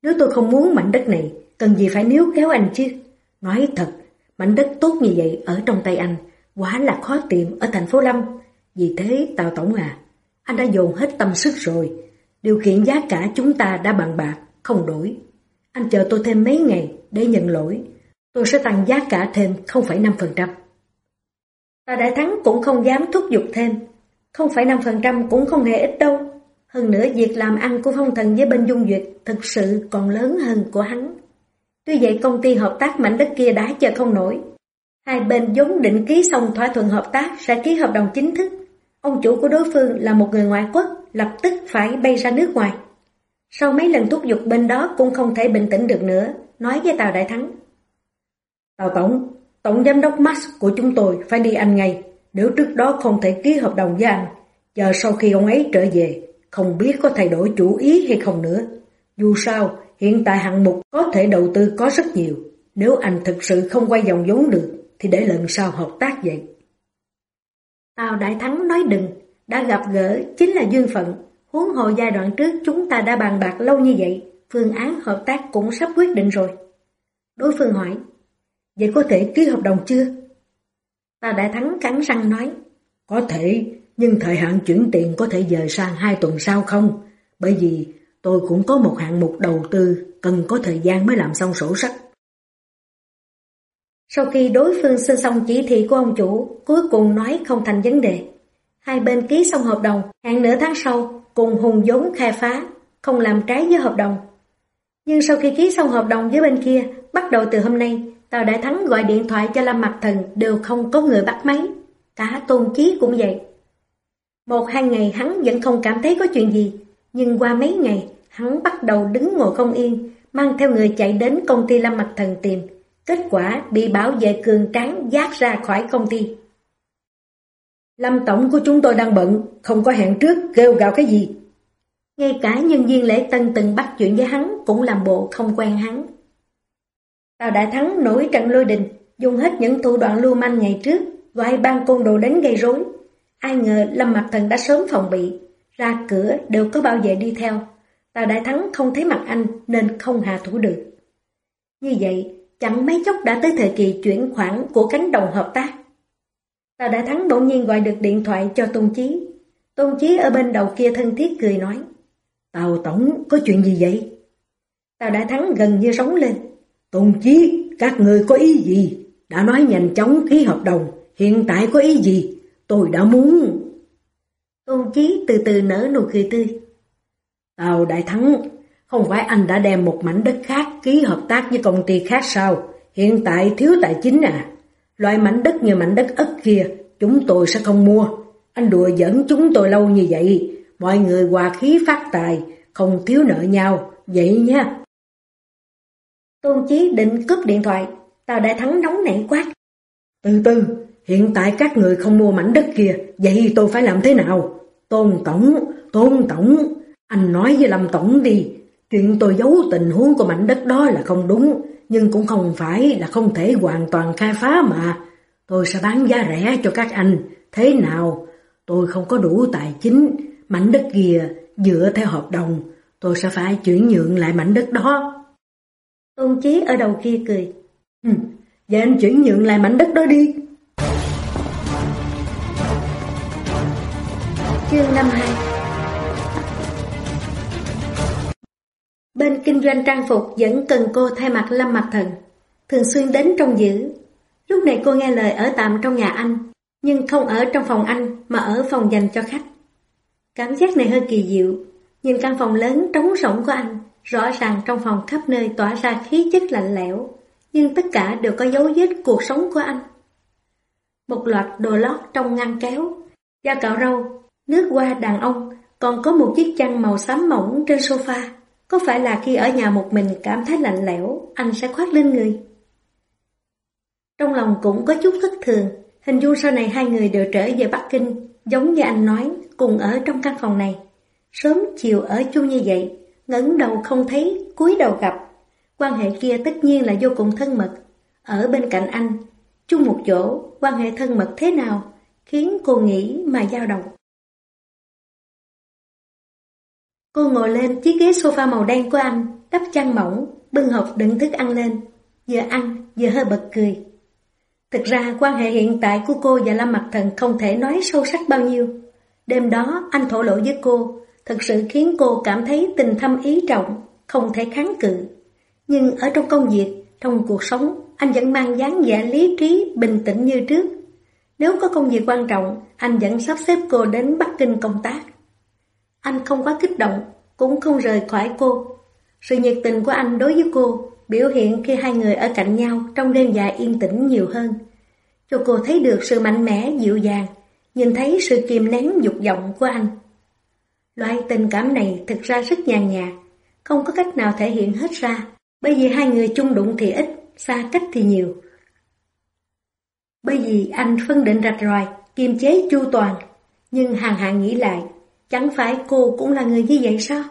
Speaker 2: Nếu tôi không muốn mảnh đất này, cần gì phải níu kéo anh chứ? Nói thật, mảnh đất tốt như vậy ở trong tay anh, quá là khó tìm ở thành phố Lâm. Vì thế, Tào Tổng à, anh đã dồn hết tâm sức rồi. Điều kiện giá cả chúng ta đã bàn bạc, không đổi. Anh chờ tôi thêm mấy ngày để nhận lỗi. Tôi sẽ tăng giá cả thêm 0,5%.
Speaker 1: Tào Đại Thắng cũng không dám thúc giục thêm. 0,5% cũng không hề ít đâu. Hơn nữa việc làm ăn của Phong Thần với bên Dung Duyệt thực sự còn lớn hơn của hắn. Tuy vậy công ty hợp tác mảnh đất kia đã chờ không nổi. Hai bên vốn định ký xong thỏa thuận hợp tác sẽ ký hợp đồng chính thức. Ông chủ của đối phương là một người ngoại quốc, lập tức phải bay ra nước ngoài. Sau mấy lần thúc giục bên đó cũng không thể bình tĩnh được nữa, nói với Tào Đại Thắng.
Speaker 2: Tào Tổng, Tổng Giám đốc Max của chúng tôi phải đi Anh ngay. Nếu trước đó không thể ký hợp đồng với anh, chờ sau khi ông ấy trở về, không biết có thay đổi chủ ý hay không nữa. Dù sao, hiện tại hạng mục có thể đầu tư có rất nhiều. Nếu anh thực sự không quay vòng vốn được, thì để lần sau hợp tác vậy.
Speaker 1: Tào Đại Thắng nói đừng, đã gặp gỡ chính là duyên phận. Huống hồ giai đoạn trước chúng ta đã bàn bạc lâu như vậy, phương án hợp tác cũng sắp quyết định rồi. Đối phương hỏi,
Speaker 2: vậy có thể ký hợp đồng chưa?
Speaker 1: Tào Đại Thắng cắn răng nói,
Speaker 2: có thể, nhưng thời hạn chuyển tiền có thể dời sang 2 tuần sau không? Bởi vì tôi cũng có một hạng mục đầu tư, cần có thời gian mới làm xong sổ sách.
Speaker 1: Sau khi đối phương xin xong chỉ thị của ông chủ, cuối cùng nói không thành vấn đề. Hai bên ký xong hợp đồng, hẹn nửa tháng sau, cùng hùng vốn khai phá, không làm trái với hợp đồng. Nhưng sau khi ký xong hợp đồng với bên kia, bắt đầu từ hôm nay, Tào Đại Thắng gọi điện thoại cho Lâm Mặc Thần đều không có người bắt máy. Cả Tôn Chí cũng vậy. 1-2 ngày hắn vẫn không cảm thấy có chuyện gì, nhưng qua mấy ngày, hắn bắt đầu đứng ngồi không yên, mang theo người chạy đến công ty Lâm Mặc Thần tìm. Kết quả bị bảo vệ cường tráng dát ra khỏi công ty.
Speaker 2: Lâm tổng của chúng tôi đang bận, không có hẹn trước, kêu gào cái gì?
Speaker 1: Ngay cả nhân viên lễ tân từng bắt chuyện với hắn cũng làm bộ không quen hắn. Tào Đại Thắng nổi trận lôi đình, dùng hết những thủ đoạn lưu manh ngày trước, gọi ban côn đồ đến gây rối. Ai ngờ Lâm Mặc Thần đã sớm phòng bị, ra cửa đều có bảo vệ đi theo. Tào Đại Thắng không thấy mặt anh nên không hạ thủ được. Như vậy, chẳng mấy chốc đã tới thời kỳ chuyển khoản của cánh đồng hợp tác. Tào Đại Thắng bỗng nhiên gọi được điện thoại cho Tôn Chí. Tôn Chí ở bên đầu kia thân thiết cười nói,
Speaker 2: Tào Tổng, có chuyện gì vậy?
Speaker 1: Tào Đại Thắng gần như rống lên,
Speaker 2: Tôn Chí, các người có ý gì? Đã nói nhanh chóng ký hợp đồng, hiện tại có ý gì? Tôi đã muốn...
Speaker 1: Tôn Chí từ từ nở nụ cười tươi.
Speaker 2: Tào Đại Thắng, không phải anh đã đem một mảnh đất khác ký hợp tác với công ty khác sao? Hiện tại thiếu tài chính à? Loại mảnh đất như mảnh đất Ất kia, chúng tôi sẽ không mua. Anh đùa giỡn chúng tôi lâu như vậy, mọi người hòa khí phát tài, không thiếu nợ nhau, vậy nha.
Speaker 1: Tôn Chí định cúp điện thoại, Tào Đại Thắng nóng nảy quát.
Speaker 2: Từ từ, hiện tại các người không mua mảnh đất kia, vậy tôi phải làm thế nào? Tôn Tổng, anh nói với Lâm Tổng đi, chuyện tôi giấu tình huống của mảnh đất đó là không đúng, nhưng cũng không phải là không thể hoàn toàn khai phá mà. Tôi sẽ bán giá rẻ cho các anh, thế nào? Tôi không có đủ tài chính, mảnh đất kia dựa theo hợp đồng, tôi sẽ phải chuyển nhượng lại mảnh đất đó.
Speaker 1: Tôn Chí ở đầu kia cười.
Speaker 2: Vậy anh chuyển nhượng lại mảnh đất đó đi.
Speaker 1: Chương 52. Bên kinh doanh trang phục vẫn cần cô thay mặt Lâm Mặc Thần, thường xuyên đến trông giữ. Lúc này cô nghe lời ở tạm trong nhà anh, nhưng không ở trong phòng anh mà ở phòng dành cho khách. Cảm giác này hơi kỳ diệu, nhìn căn phòng lớn trống rỗng của anh, rõ ràng trong phòng khắp nơi tỏa ra khí chất lạnh lẽo, nhưng tất cả đều có dấu vết cuộc sống của anh. Một loạt đồ lót trong ngăn kéo, dao cạo râu, nước hoa đàn ông, còn có một chiếc chăn màu xám mỏng trên sofa. Có phải là khi ở nhà một mình cảm thấy lạnh lẽo, anh sẽ khoác lên người? Trong lòng cũng có chút thất thường, hình dung sau này hai người đều trở về Bắc Kinh, giống như anh nói, cùng ở trong căn phòng này. Sớm chiều ở chung như vậy, ngẩng đầu không thấy, cúi đầu gặp. Quan hệ kia tất nhiên là vô cùng thân mật. Ở bên cạnh anh, chung một chỗ, quan hệ thân mật thế nào, khiến cô nghĩ mà dao động. Cô ngồi lên chiếc ghế sofa màu đen của anh, đắp chăn mỏng, bưng hộp đựng thức ăn lên, vừa ăn vừa hơi bật cười. Thực ra quan hệ hiện tại của cô và Lâm Mặc Thần không thể nói sâu sắc bao nhiêu. Đêm đó anh thổ lộ với cô, thực sự khiến cô cảm thấy tình thâm ý trọng, không thể kháng cự. Nhưng ở trong công việc, trong cuộc sống, anh vẫn mang dáng vẻ lý trí, bình tĩnh như trước. Nếu có công việc quan trọng, anh vẫn sắp xếp cô đến Bắc Kinh công tác. Anh không quá kích động, cũng không rời khỏi cô. Sự nhiệt tình của anh đối với cô biểu hiện khi hai người ở cạnh nhau trong đêm dài yên tĩnh nhiều hơn. Cho cô thấy được sự mạnh mẽ, dịu dàng, nhìn thấy sự kìm nén dục vọng của anh. Loại tình cảm này thực ra rất nhàn nhạt, không có cách nào thể hiện hết ra, bởi vì hai người chung đụng thì ít, xa cách thì nhiều. Bởi vì anh phân định rạch ròi, kiềm chế chu toàn, nhưng Hàn Hạ nghĩ lại, chẳng phải cô cũng là người như vậy sao?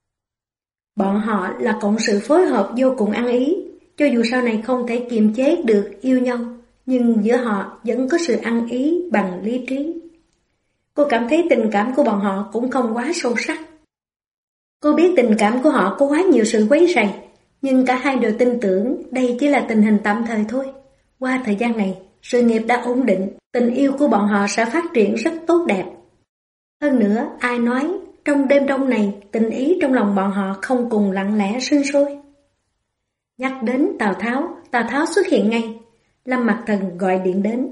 Speaker 1: Bọn họ là cộng sự phối hợp vô cùng ăn ý, cho dù sau này không thể kiềm chế được yêu nhau, nhưng giữa họ vẫn có sự ăn ý bằng lý trí. Cô cảm thấy tình cảm của bọn họ cũng không quá sâu sắc. Cô biết tình cảm của họ có quá nhiều sự quấy rầy, nhưng cả hai đều tin tưởng đây chỉ là tình hình tạm thời thôi. Qua thời gian này, sự nghiệp đã ổn định, tình yêu của bọn họ sẽ phát triển rất tốt đẹp. Hơn nữa, ai nói trong đêm đông này tình ý trong lòng bọn họ không cùng lặng lẽ sinh sôi. Nhắc đến Tào Tháo xuất hiện ngay. Lâm Mặc Thần gọi điện đến.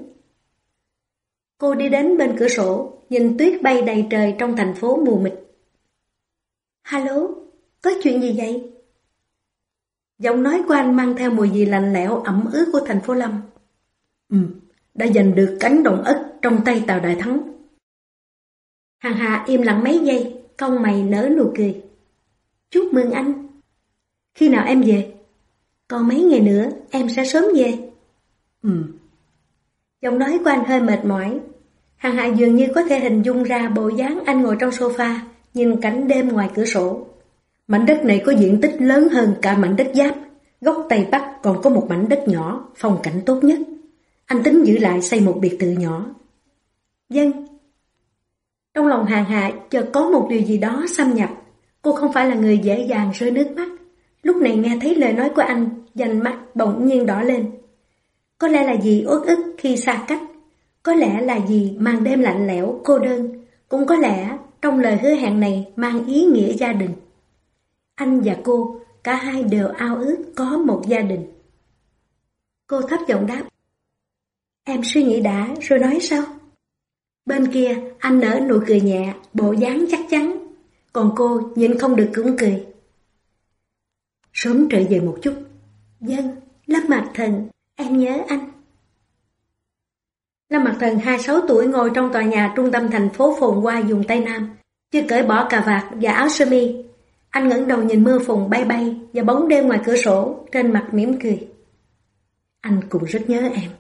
Speaker 1: Cô đi đến bên cửa sổ, nhìn tuyết bay đầy trời trong thành phố mù mịt. Alo, có chuyện gì vậy? Giọng nói của anh mang theo mùi gì lạnh lẽo ẩm ướt của thành phố Lâm. Đã giành được cánh đồng ất trong tay Tào Đại Thắng. Hàn Hà im lặng mấy giây, cong mày nở nụ cười. Chúc mừng anh. Khi nào em về? Còn mấy ngày nữa em sẽ sớm về. Giọng nói của anh hơi mệt mỏi. Hàn Hà dường như có thể hình dung ra bộ dáng anh ngồi trong sofa, nhìn cảnh đêm ngoài cửa sổ. Mảnh đất này có diện tích lớn hơn cả mảnh đất Giáp. Góc Tây Bắc còn có một mảnh đất nhỏ, phong cảnh tốt nhất. Anh tính giữ lại xây một biệt thự nhỏ. Vâng. Trong lòng Hàn Hà chợt có một điều gì đó xâm nhập. Cô không phải là người dễ dàng rơi nước mắt. Lúc này nghe thấy lời nói của anh, vành mắt bỗng nhiên đỏ lên. Có lẽ là vì uất ức khi xa cách, có lẽ là vì màn đêm lạnh lẽo, cô đơn, cũng có lẽ trong lời hứa hẹn này mang ý nghĩa gia đình. Anh và cô, cả hai đều ao ước có một gia đình. Cô thấp giọng đáp. Em suy nghĩ đã rồi nói sao? Bên kia anh nở nụ cười nhẹ, bộ dáng chắc chắn. Còn cô nhìn không được cũng cười. Sớm trở về một chút. Vâng, Lâm Mặc Thần, em nhớ anh. Lâm Mặc Thần 26 tuổi ngồi trong tòa nhà trung tâm thành phố phồn hoa vùng Tây Nam, chưa cởi bỏ cà vạt và áo sơ mi. Anh ngẩng đầu nhìn mưa phùn bay bay và bóng đêm ngoài cửa sổ, trên mặt mỉm cười. Anh cũng rất nhớ em.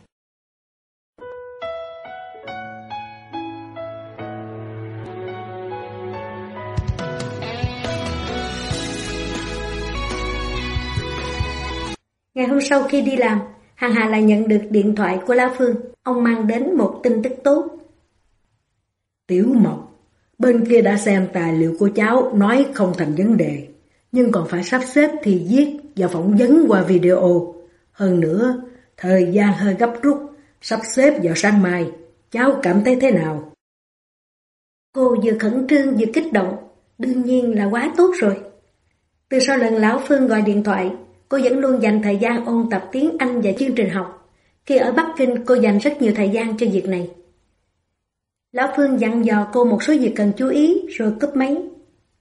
Speaker 1: Ngày hôm sau khi đi làm, Hàn Hà lại nhận được điện thoại của Lão Phương. Ông mang đến một tin tức tốt.
Speaker 2: Tiểu Mộc, bên kia đã xem tài liệu của cháu, nói không thành vấn đề, nhưng còn phải sắp xếp thì viết và phỏng vấn qua video. Hơn nữa, thời gian hơi gấp rút, sắp xếp vào sáng mai. Cháu cảm thấy thế nào?
Speaker 1: Cô vừa khẩn trương vừa kích động, đương nhiên là quá tốt rồi. Từ sau lần Lão Phương gọi điện thoại, cô vẫn luôn dành thời gian ôn tập tiếng Anh và chương trình học. Khi ở Bắc Kinh, cô dành rất nhiều thời gian cho việc này. Lão Phương dặn dò cô một số việc cần chú ý rồi cúp máy.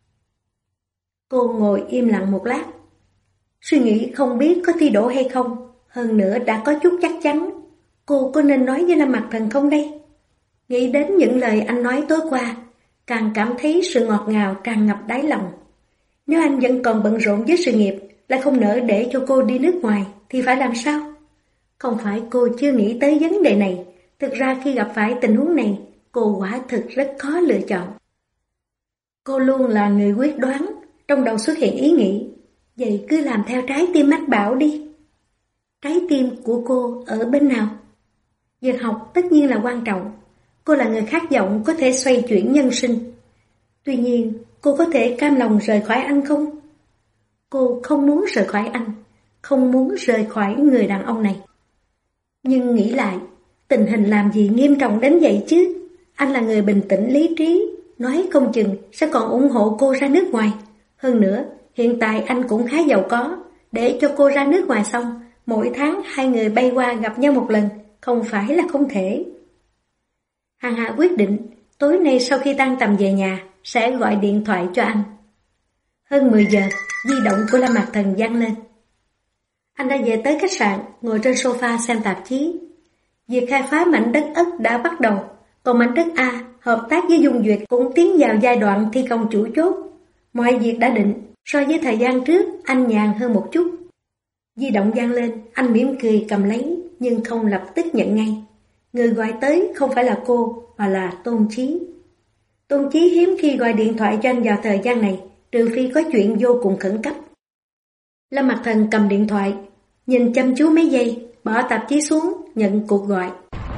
Speaker 1: Cô ngồi im lặng một lát, suy nghĩ không biết có thi đỗ hay không. Hơn nữa đã có chút chắc chắn, cô có nên nói với Lâm Mặc Thần không đây? Nghĩ đến những lời anh nói tối qua, càng cảm thấy sự ngọt ngào tràn ngập đáy lòng. Nếu anh vẫn còn bận rộn với sự nghiệp, lại không nỡ để cho cô đi nước ngoài, thì phải làm sao? Không phải cô chưa nghĩ tới vấn đề này, thực ra khi gặp phải tình huống này, cô quả thực rất khó lựa chọn. Cô luôn là người quyết đoán, trong đầu xuất hiện ý nghĩ, vậy cứ làm theo trái tim mách bảo đi. Trái tim của cô ở bên nào? Việc học tất nhiên là quan trọng, cô là người khát vọng có thể xoay chuyển nhân sinh. Tuy nhiên, cô có thể cam lòng rời khỏi anh không? Cô không muốn rời khỏi anh, không muốn rời khỏi người đàn ông này. Nhưng nghĩ lại, tình hình làm gì nghiêm trọng đến vậy chứ? Anh là người bình tĩnh lý trí, nói không chừng sẽ còn ủng hộ cô ra nước ngoài. Hơn nữa, hiện tại anh cũng khá giàu có, để cho cô ra nước ngoài xong, mỗi tháng hai người bay qua gặp nhau một lần, không phải là không thể. Hàng Hạ quyết định, tối nay sau khi tan tầm về nhà, sẽ gọi điện thoại cho anh. Hơn 10 giờ, di động của Lâm Mạc Thần vang lên. Anh đã về tới khách sạn, ngồi trên sofa xem tạp chí. Việc khai phá mảnh đất Ất đã bắt đầu, còn mảnh đất A hợp tác với Dung Duyệt cũng tiến vào giai đoạn thi công chủ chốt. Mọi việc đã định, so với thời gian trước anh nhàn hơn một chút. Di động vang lên, anh mỉm cười cầm lấy nhưng không lập tức nhận ngay. Người gọi tới không phải là cô mà là Tôn Chí. Tôn Chí hiếm khi gọi điện thoại cho anh vào thời gian này, trừ phi có chuyện vô cùng khẩn cấp. Lâm Mạc Thần cầm điện thoại, nhìn chăm chú mấy giây, bỏ tạp chí xuống, nhận cuộc gọi.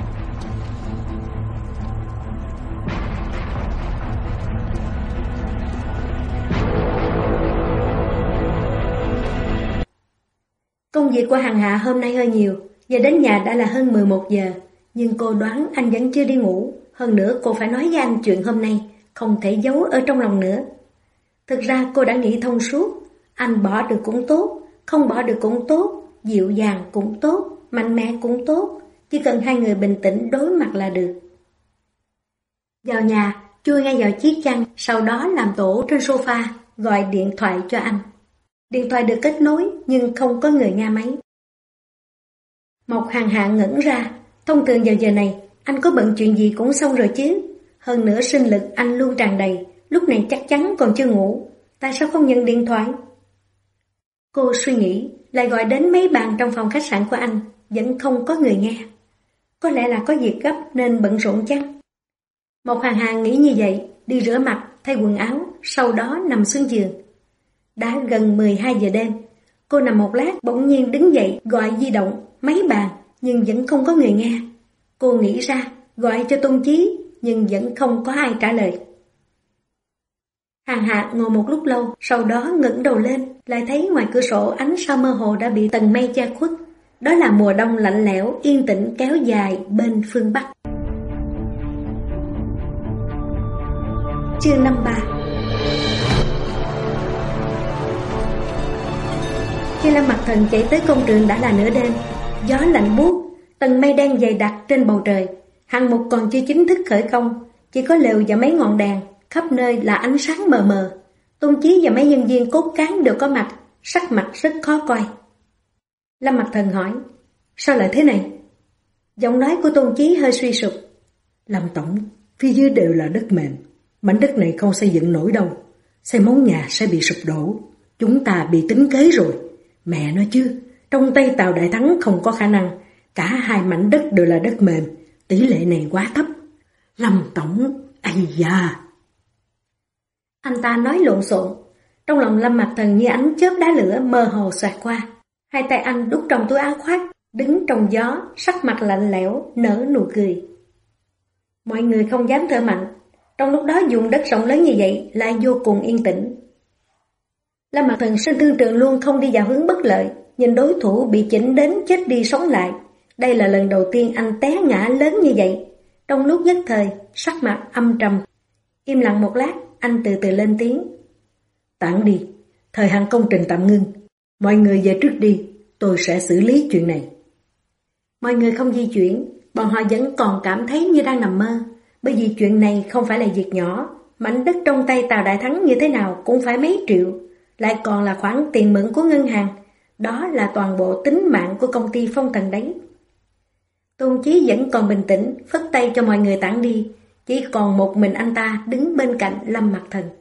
Speaker 1: Công việc của Hằng Hạ hôm nay hơi nhiều, giờ đến nhà đã là hơn 11 giờ, nhưng cô đoán anh vẫn chưa đi ngủ, hơn nữa cô phải nói với anh chuyện hôm nay, không thể giấu ở trong lòng nữa. Thực ra cô đã nghĩ thông suốt, anh bỏ được cũng tốt, không bỏ được cũng tốt, dịu dàng cũng tốt, mạnh mẽ cũng tốt, chỉ cần hai người bình tĩnh đối mặt là được. Vào nhà, chui ngay vào chiếc chăn, sau đó làm tổ trên sofa, gọi điện thoại cho anh. Điện thoại được kết nối nhưng không có người nghe máy. Mộc Hàn Hạ ngẩn ra, thông thường vào giờ này, anh có bận chuyện gì cũng xong rồi chứ. Hơn nữa sinh lực anh luôn tràn đầy, lúc này chắc chắn còn chưa ngủ. Tại sao không nhận điện thoại? Cô suy nghĩ, lại gọi đến mấy bàn trong phòng khách sạn của anh, vẫn không có người nghe. Có lẽ là có việc gấp nên bận rộn chăng? Mộc Hàn Hạ nghĩ như vậy, đi rửa mặt, thay quần áo, sau đó nằm xuống giường. Đã gần 12 giờ đêm, cô nằm một lát bỗng nhiên đứng dậy gọi di động, mấy bàn, nhưng vẫn không có người nghe. Cô nghĩ ra, gọi cho Tôn Chí, nhưng vẫn không có ai trả lời. Hàn Hạ ngồi một lúc lâu, sau đó ngẩng đầu lên, lại thấy ngoài cửa sổ ánh sao mơ hồ đã bị tầng mây che khuất. Đó là mùa đông lạnh lẽo, yên tĩnh kéo dài bên phương Bắc. Chương 53. Khi Lâm Mạc Thần chạy tới công trường đã là nửa đêm, gió lạnh buốt, tầng mây đen dày đặc trên bầu trời, hạng mục còn chưa chính thức khởi công, chỉ có lều và mấy ngọn đèn, khắp nơi là ánh sáng mờ mờ. Tôn Chí và mấy nhân viên cốt cán đều có mặt, sắc mặt rất khó coi. Lâm Mạc Thần hỏi, sao lại thế này? Giọng nói của Tôn Chí hơi suy sụp.
Speaker 2: Lâm tổng, phía dưới đều là đất mềm, mảnh đất này không xây dựng nổi đâu, xây móng nhà sẽ bị sụp đổ, chúng ta bị tính kế rồi. Mẹ nói chứ, trong tay Tào Đại Thắng không có khả năng, cả hai mảnh đất đều là đất mềm, tỷ lệ này quá thấp. Lâm tổng, ây da.
Speaker 1: Anh ta nói lộn xộn, trong lòng Lâm Mạc Thần như ánh chớp đá lửa mơ hồ xoẹt qua. Hai tay anh đút trong túi áo khoác, đứng trong gió, sắc mặt lạnh lẽo, nở nụ cười. Mọi người không dám thở mạnh, trong lúc đó vùng đất rộng lớn như vậy lại vô cùng yên tĩnh. Lâm Mạc Thần sinh thương trường luôn không đi vào hướng bất lợi, nhìn đối thủ bị chỉnh đến chết đi sống lại. Đây là lần đầu tiên anh té ngã lớn như vậy. Trong lúc nhất thời, sắc mặt âm trầm. Im lặng một lát, anh từ từ lên tiếng. Tản đi, thời hạn công trình tạm ngưng. Mọi người về trước đi, tôi sẽ xử lý chuyện này. Mọi người không di chuyển, bọn họ vẫn còn cảm thấy như đang nằm mơ. Bởi vì chuyện này không phải là việc nhỏ, mảnh đất trong tay Tào Đại Thắng như thế nào cũng phải mấy triệu. Lại còn là khoản tiền mượn của ngân hàng, đó là toàn bộ tính mạng của công ty Phong Thần đấy. Tôn Chí vẫn còn bình tĩnh, phất tay cho mọi người tản đi, chỉ còn một mình anh ta đứng bên cạnh Lâm Mạc Thần.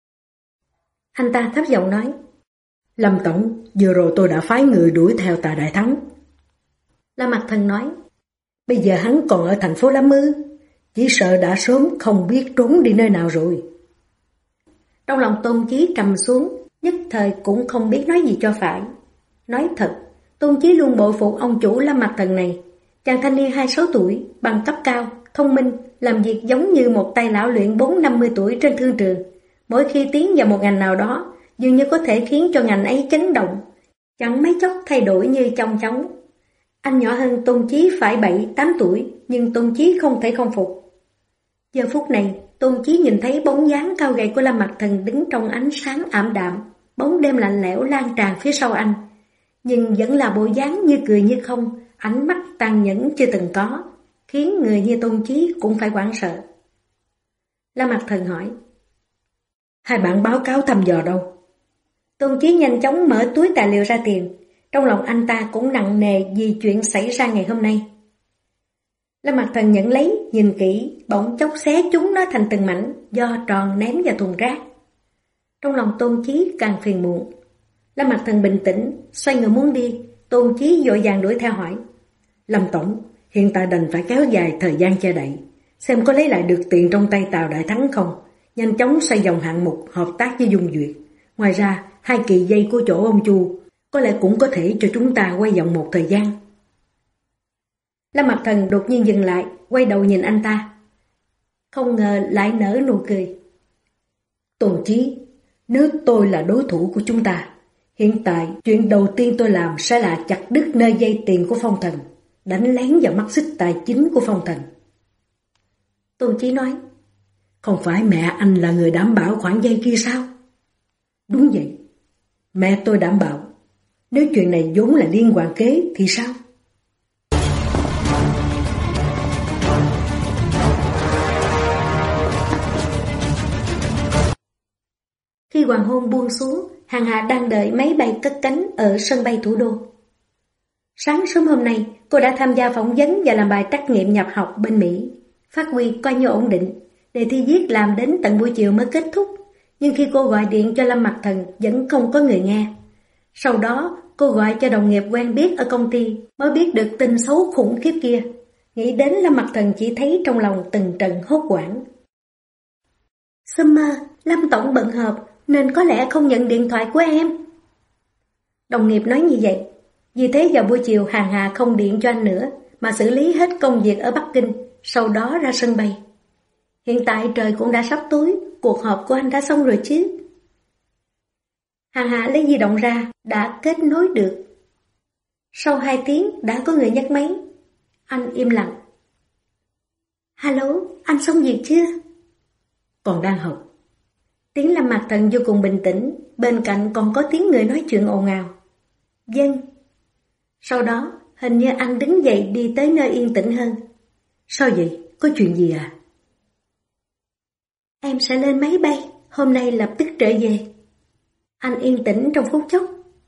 Speaker 1: Anh ta thấp giọng nói, Lâm tổng, vừa rồi tôi đã phái người đuổi theo Tào Đại Thắng. Lâm Mạc Thần nói, bây giờ hắn còn ở thành phố Lắm Mư, chỉ sợ đã sớm không biết trốn đi nơi nào rồi. Trong lòng Tôn Chí trầm xuống, nhất thời cũng không biết nói gì cho phải. Nói thật, Tôn Chí luôn bội phục ông chủ Lâm Mạc Thần này. Chàng thanh niên 26 tuổi, bằng cấp cao, thông minh, làm việc giống như một tay lão luyện 40-50 tuổi trên thương trường. Mỗi khi tiến vào một ngành nào đó, dường như có thể khiến cho ngành ấy chấn động, chẳng mấy chốc thay đổi như chong chóng. Anh nhỏ hơn Tôn Chí phải 7-8 tuổi, nhưng Tôn Chí không thể không phục. Giờ phút này, Tôn Chí nhìn thấy bóng dáng cao gầy của Lâm Mặc Thần đứng trong ánh sáng ảm đạm, bóng đêm lạnh lẽo lan tràn phía sau anh. Nhưng vẫn là bộ dáng như cười như không, ánh mắt tàn nhẫn chưa từng có, khiến người như Tôn Chí cũng phải hoảng sợ. Lâm Mặc Thần hỏi:
Speaker 2: Hai bạn báo cáo thăm dò đâu?
Speaker 1: Tôn Chí nhanh chóng mở túi tài liệu ra tìm. Trong lòng anh ta cũng nặng nề vì chuyện xảy ra ngày hôm nay. Lâm Mặc Thần nhận lấy, nhìn kỹ, bỗng chốc xé chúng nó thành từng mảnh, do tròn ném vào thùng rác. Trong lòng Tôn Chí càng phiền muộn. Lâm Mặc Thần bình tĩnh, xoay người muốn đi. Tôn Chí vội vàng đuổi theo hỏi:
Speaker 2: Lâm Tổng, hiện tại đành phải kéo dài thời gian che đậy, xem có lấy lại được tiền trong tay Tào Đại Thắng không. Nhanh chóng xoay vòng hạng mục hợp tác với Dung Duyệt. Ngoài ra, 2 kỳ dây của chỗ ông Chu có lẽ cũng có thể cho chúng ta quay vòng một thời gian.
Speaker 1: Lâm Mặc Thần đột nhiên dừng lại, quay đầu nhìn anh ta. Không ngờ lại nở nụ cười.
Speaker 2: Tôn Chí, nếu tôi là đối thủ của chúng ta, hiện tại chuyện đầu tiên tôi làm sẽ là chặt đứt nơi dây tiền của Phong Thần, đánh lén vào mắt xích tài chính của Phong Thần.
Speaker 1: Tôn Chí nói:
Speaker 2: Không phải mẹ anh là người đảm bảo khoản dây kia sao? Đúng vậy, mẹ tôi đảm bảo. Nếu chuyện này vốn là liên hoàn kế thì sao?
Speaker 1: Khi hoàng hôn buông xuống, Hàng Hạ đang đợi máy bay cất cánh ở sân bay thủ đô. Sáng sớm hôm nay, cô đã tham gia phỏng vấn và làm bài trắc nghiệm nhập học bên Mỹ. Phát huy coi như ổn định, đề thi viết làm đến tận buổi chiều mới kết thúc. Nhưng khi cô gọi điện cho Lâm Mặc Thần vẫn không có người nghe. Sau đó, cô gọi cho đồng nghiệp quen biết ở công ty mới biết được tin xấu khủng khiếp kia. Nghĩ đến Lâm Mặc Thần chỉ thấy trong lòng từng trận hốt hoảng. Summer, Lâm Tổng bận họp nên có lẽ không nhận điện thoại của em. Đồng nghiệp nói như vậy. Vì thế vào buổi chiều Hàng Hà không điện cho anh nữa mà xử lý hết công việc ở Bắc Kinh, sau đó ra sân bay. Hiện tại trời cũng đã sắp tối, cuộc họp của anh đã xong rồi chứ? Hàng Hà lấy di động ra, đã kết nối được. Sau 2 tiếng đã có người nhấc máy. Anh im lặng. Alo, anh xong việc chưa?
Speaker 2: Còn đang học.
Speaker 1: Tiếng Lâm Mặc Thần vô cùng bình tĩnh, bên cạnh còn có tiếng người nói chuyện ồn ào. Vâng. Sau đó, hình như anh đứng dậy đi tới nơi yên tĩnh hơn.
Speaker 2: Sao vậy? Có chuyện gì à?
Speaker 1: Em sẽ lên máy bay, hôm nay lập tức trở về. Anh yên tĩnh trong phút chốc.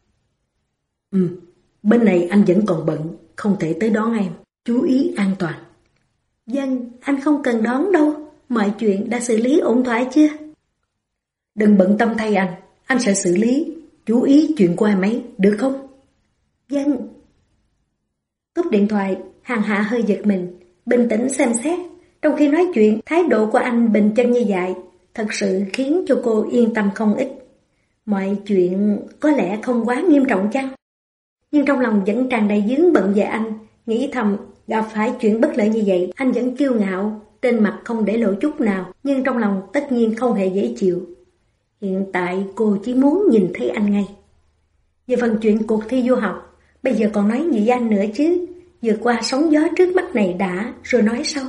Speaker 2: Bên này anh vẫn còn bận, không thể tới đón em. Chú ý an toàn.
Speaker 1: Vâng, anh không cần đón đâu. Mọi chuyện đã xử lý ổn thỏa chưa?
Speaker 2: Đừng bận tâm thay anh sẽ xử lý. Chú ý chuyện của em ấy, được không?
Speaker 1: Vâng. Cúp điện thoại, Hàng Hạ hơi giật mình, bình tĩnh xem xét. Trong khi nói chuyện, thái độ của anh bình chân như vậy, thật sự khiến cho cô yên tâm không ít. Mọi chuyện có lẽ không quá nghiêm trọng chăng? Nhưng trong lòng vẫn tràn đầy vướng bận về anh, nghĩ thầm gặp phải chuyện bất lợi như vậy, anh vẫn kiêu ngạo, trên mặt không để lộ chút nào, nhưng trong lòng tất nhiên không hề dễ chịu. Hiện tại cô chỉ muốn nhìn thấy anh ngay. Về phần chuyện cuộc thi du học, bây giờ còn nói gì với anh nữa chứ? Vượt qua sóng gió trước mắt này đã, rồi nói sau.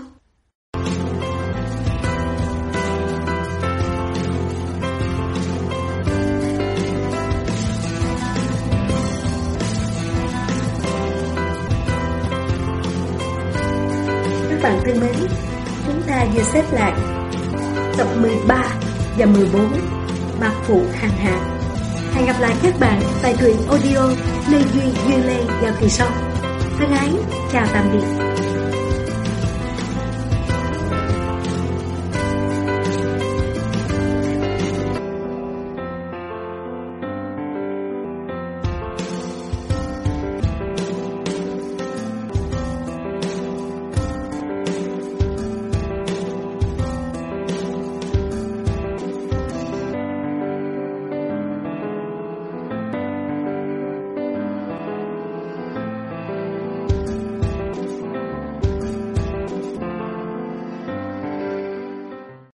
Speaker 1: Các bạn thân mến, chúng ta vừa xếp lại tập 13 và 14 Mạc Phụ Hàng Hạ. Hẹn gặp lại các bạn tại truyện audio Lê Duy Duyên Lê vào kỳ sau. Thân ái, chào tạm biệt.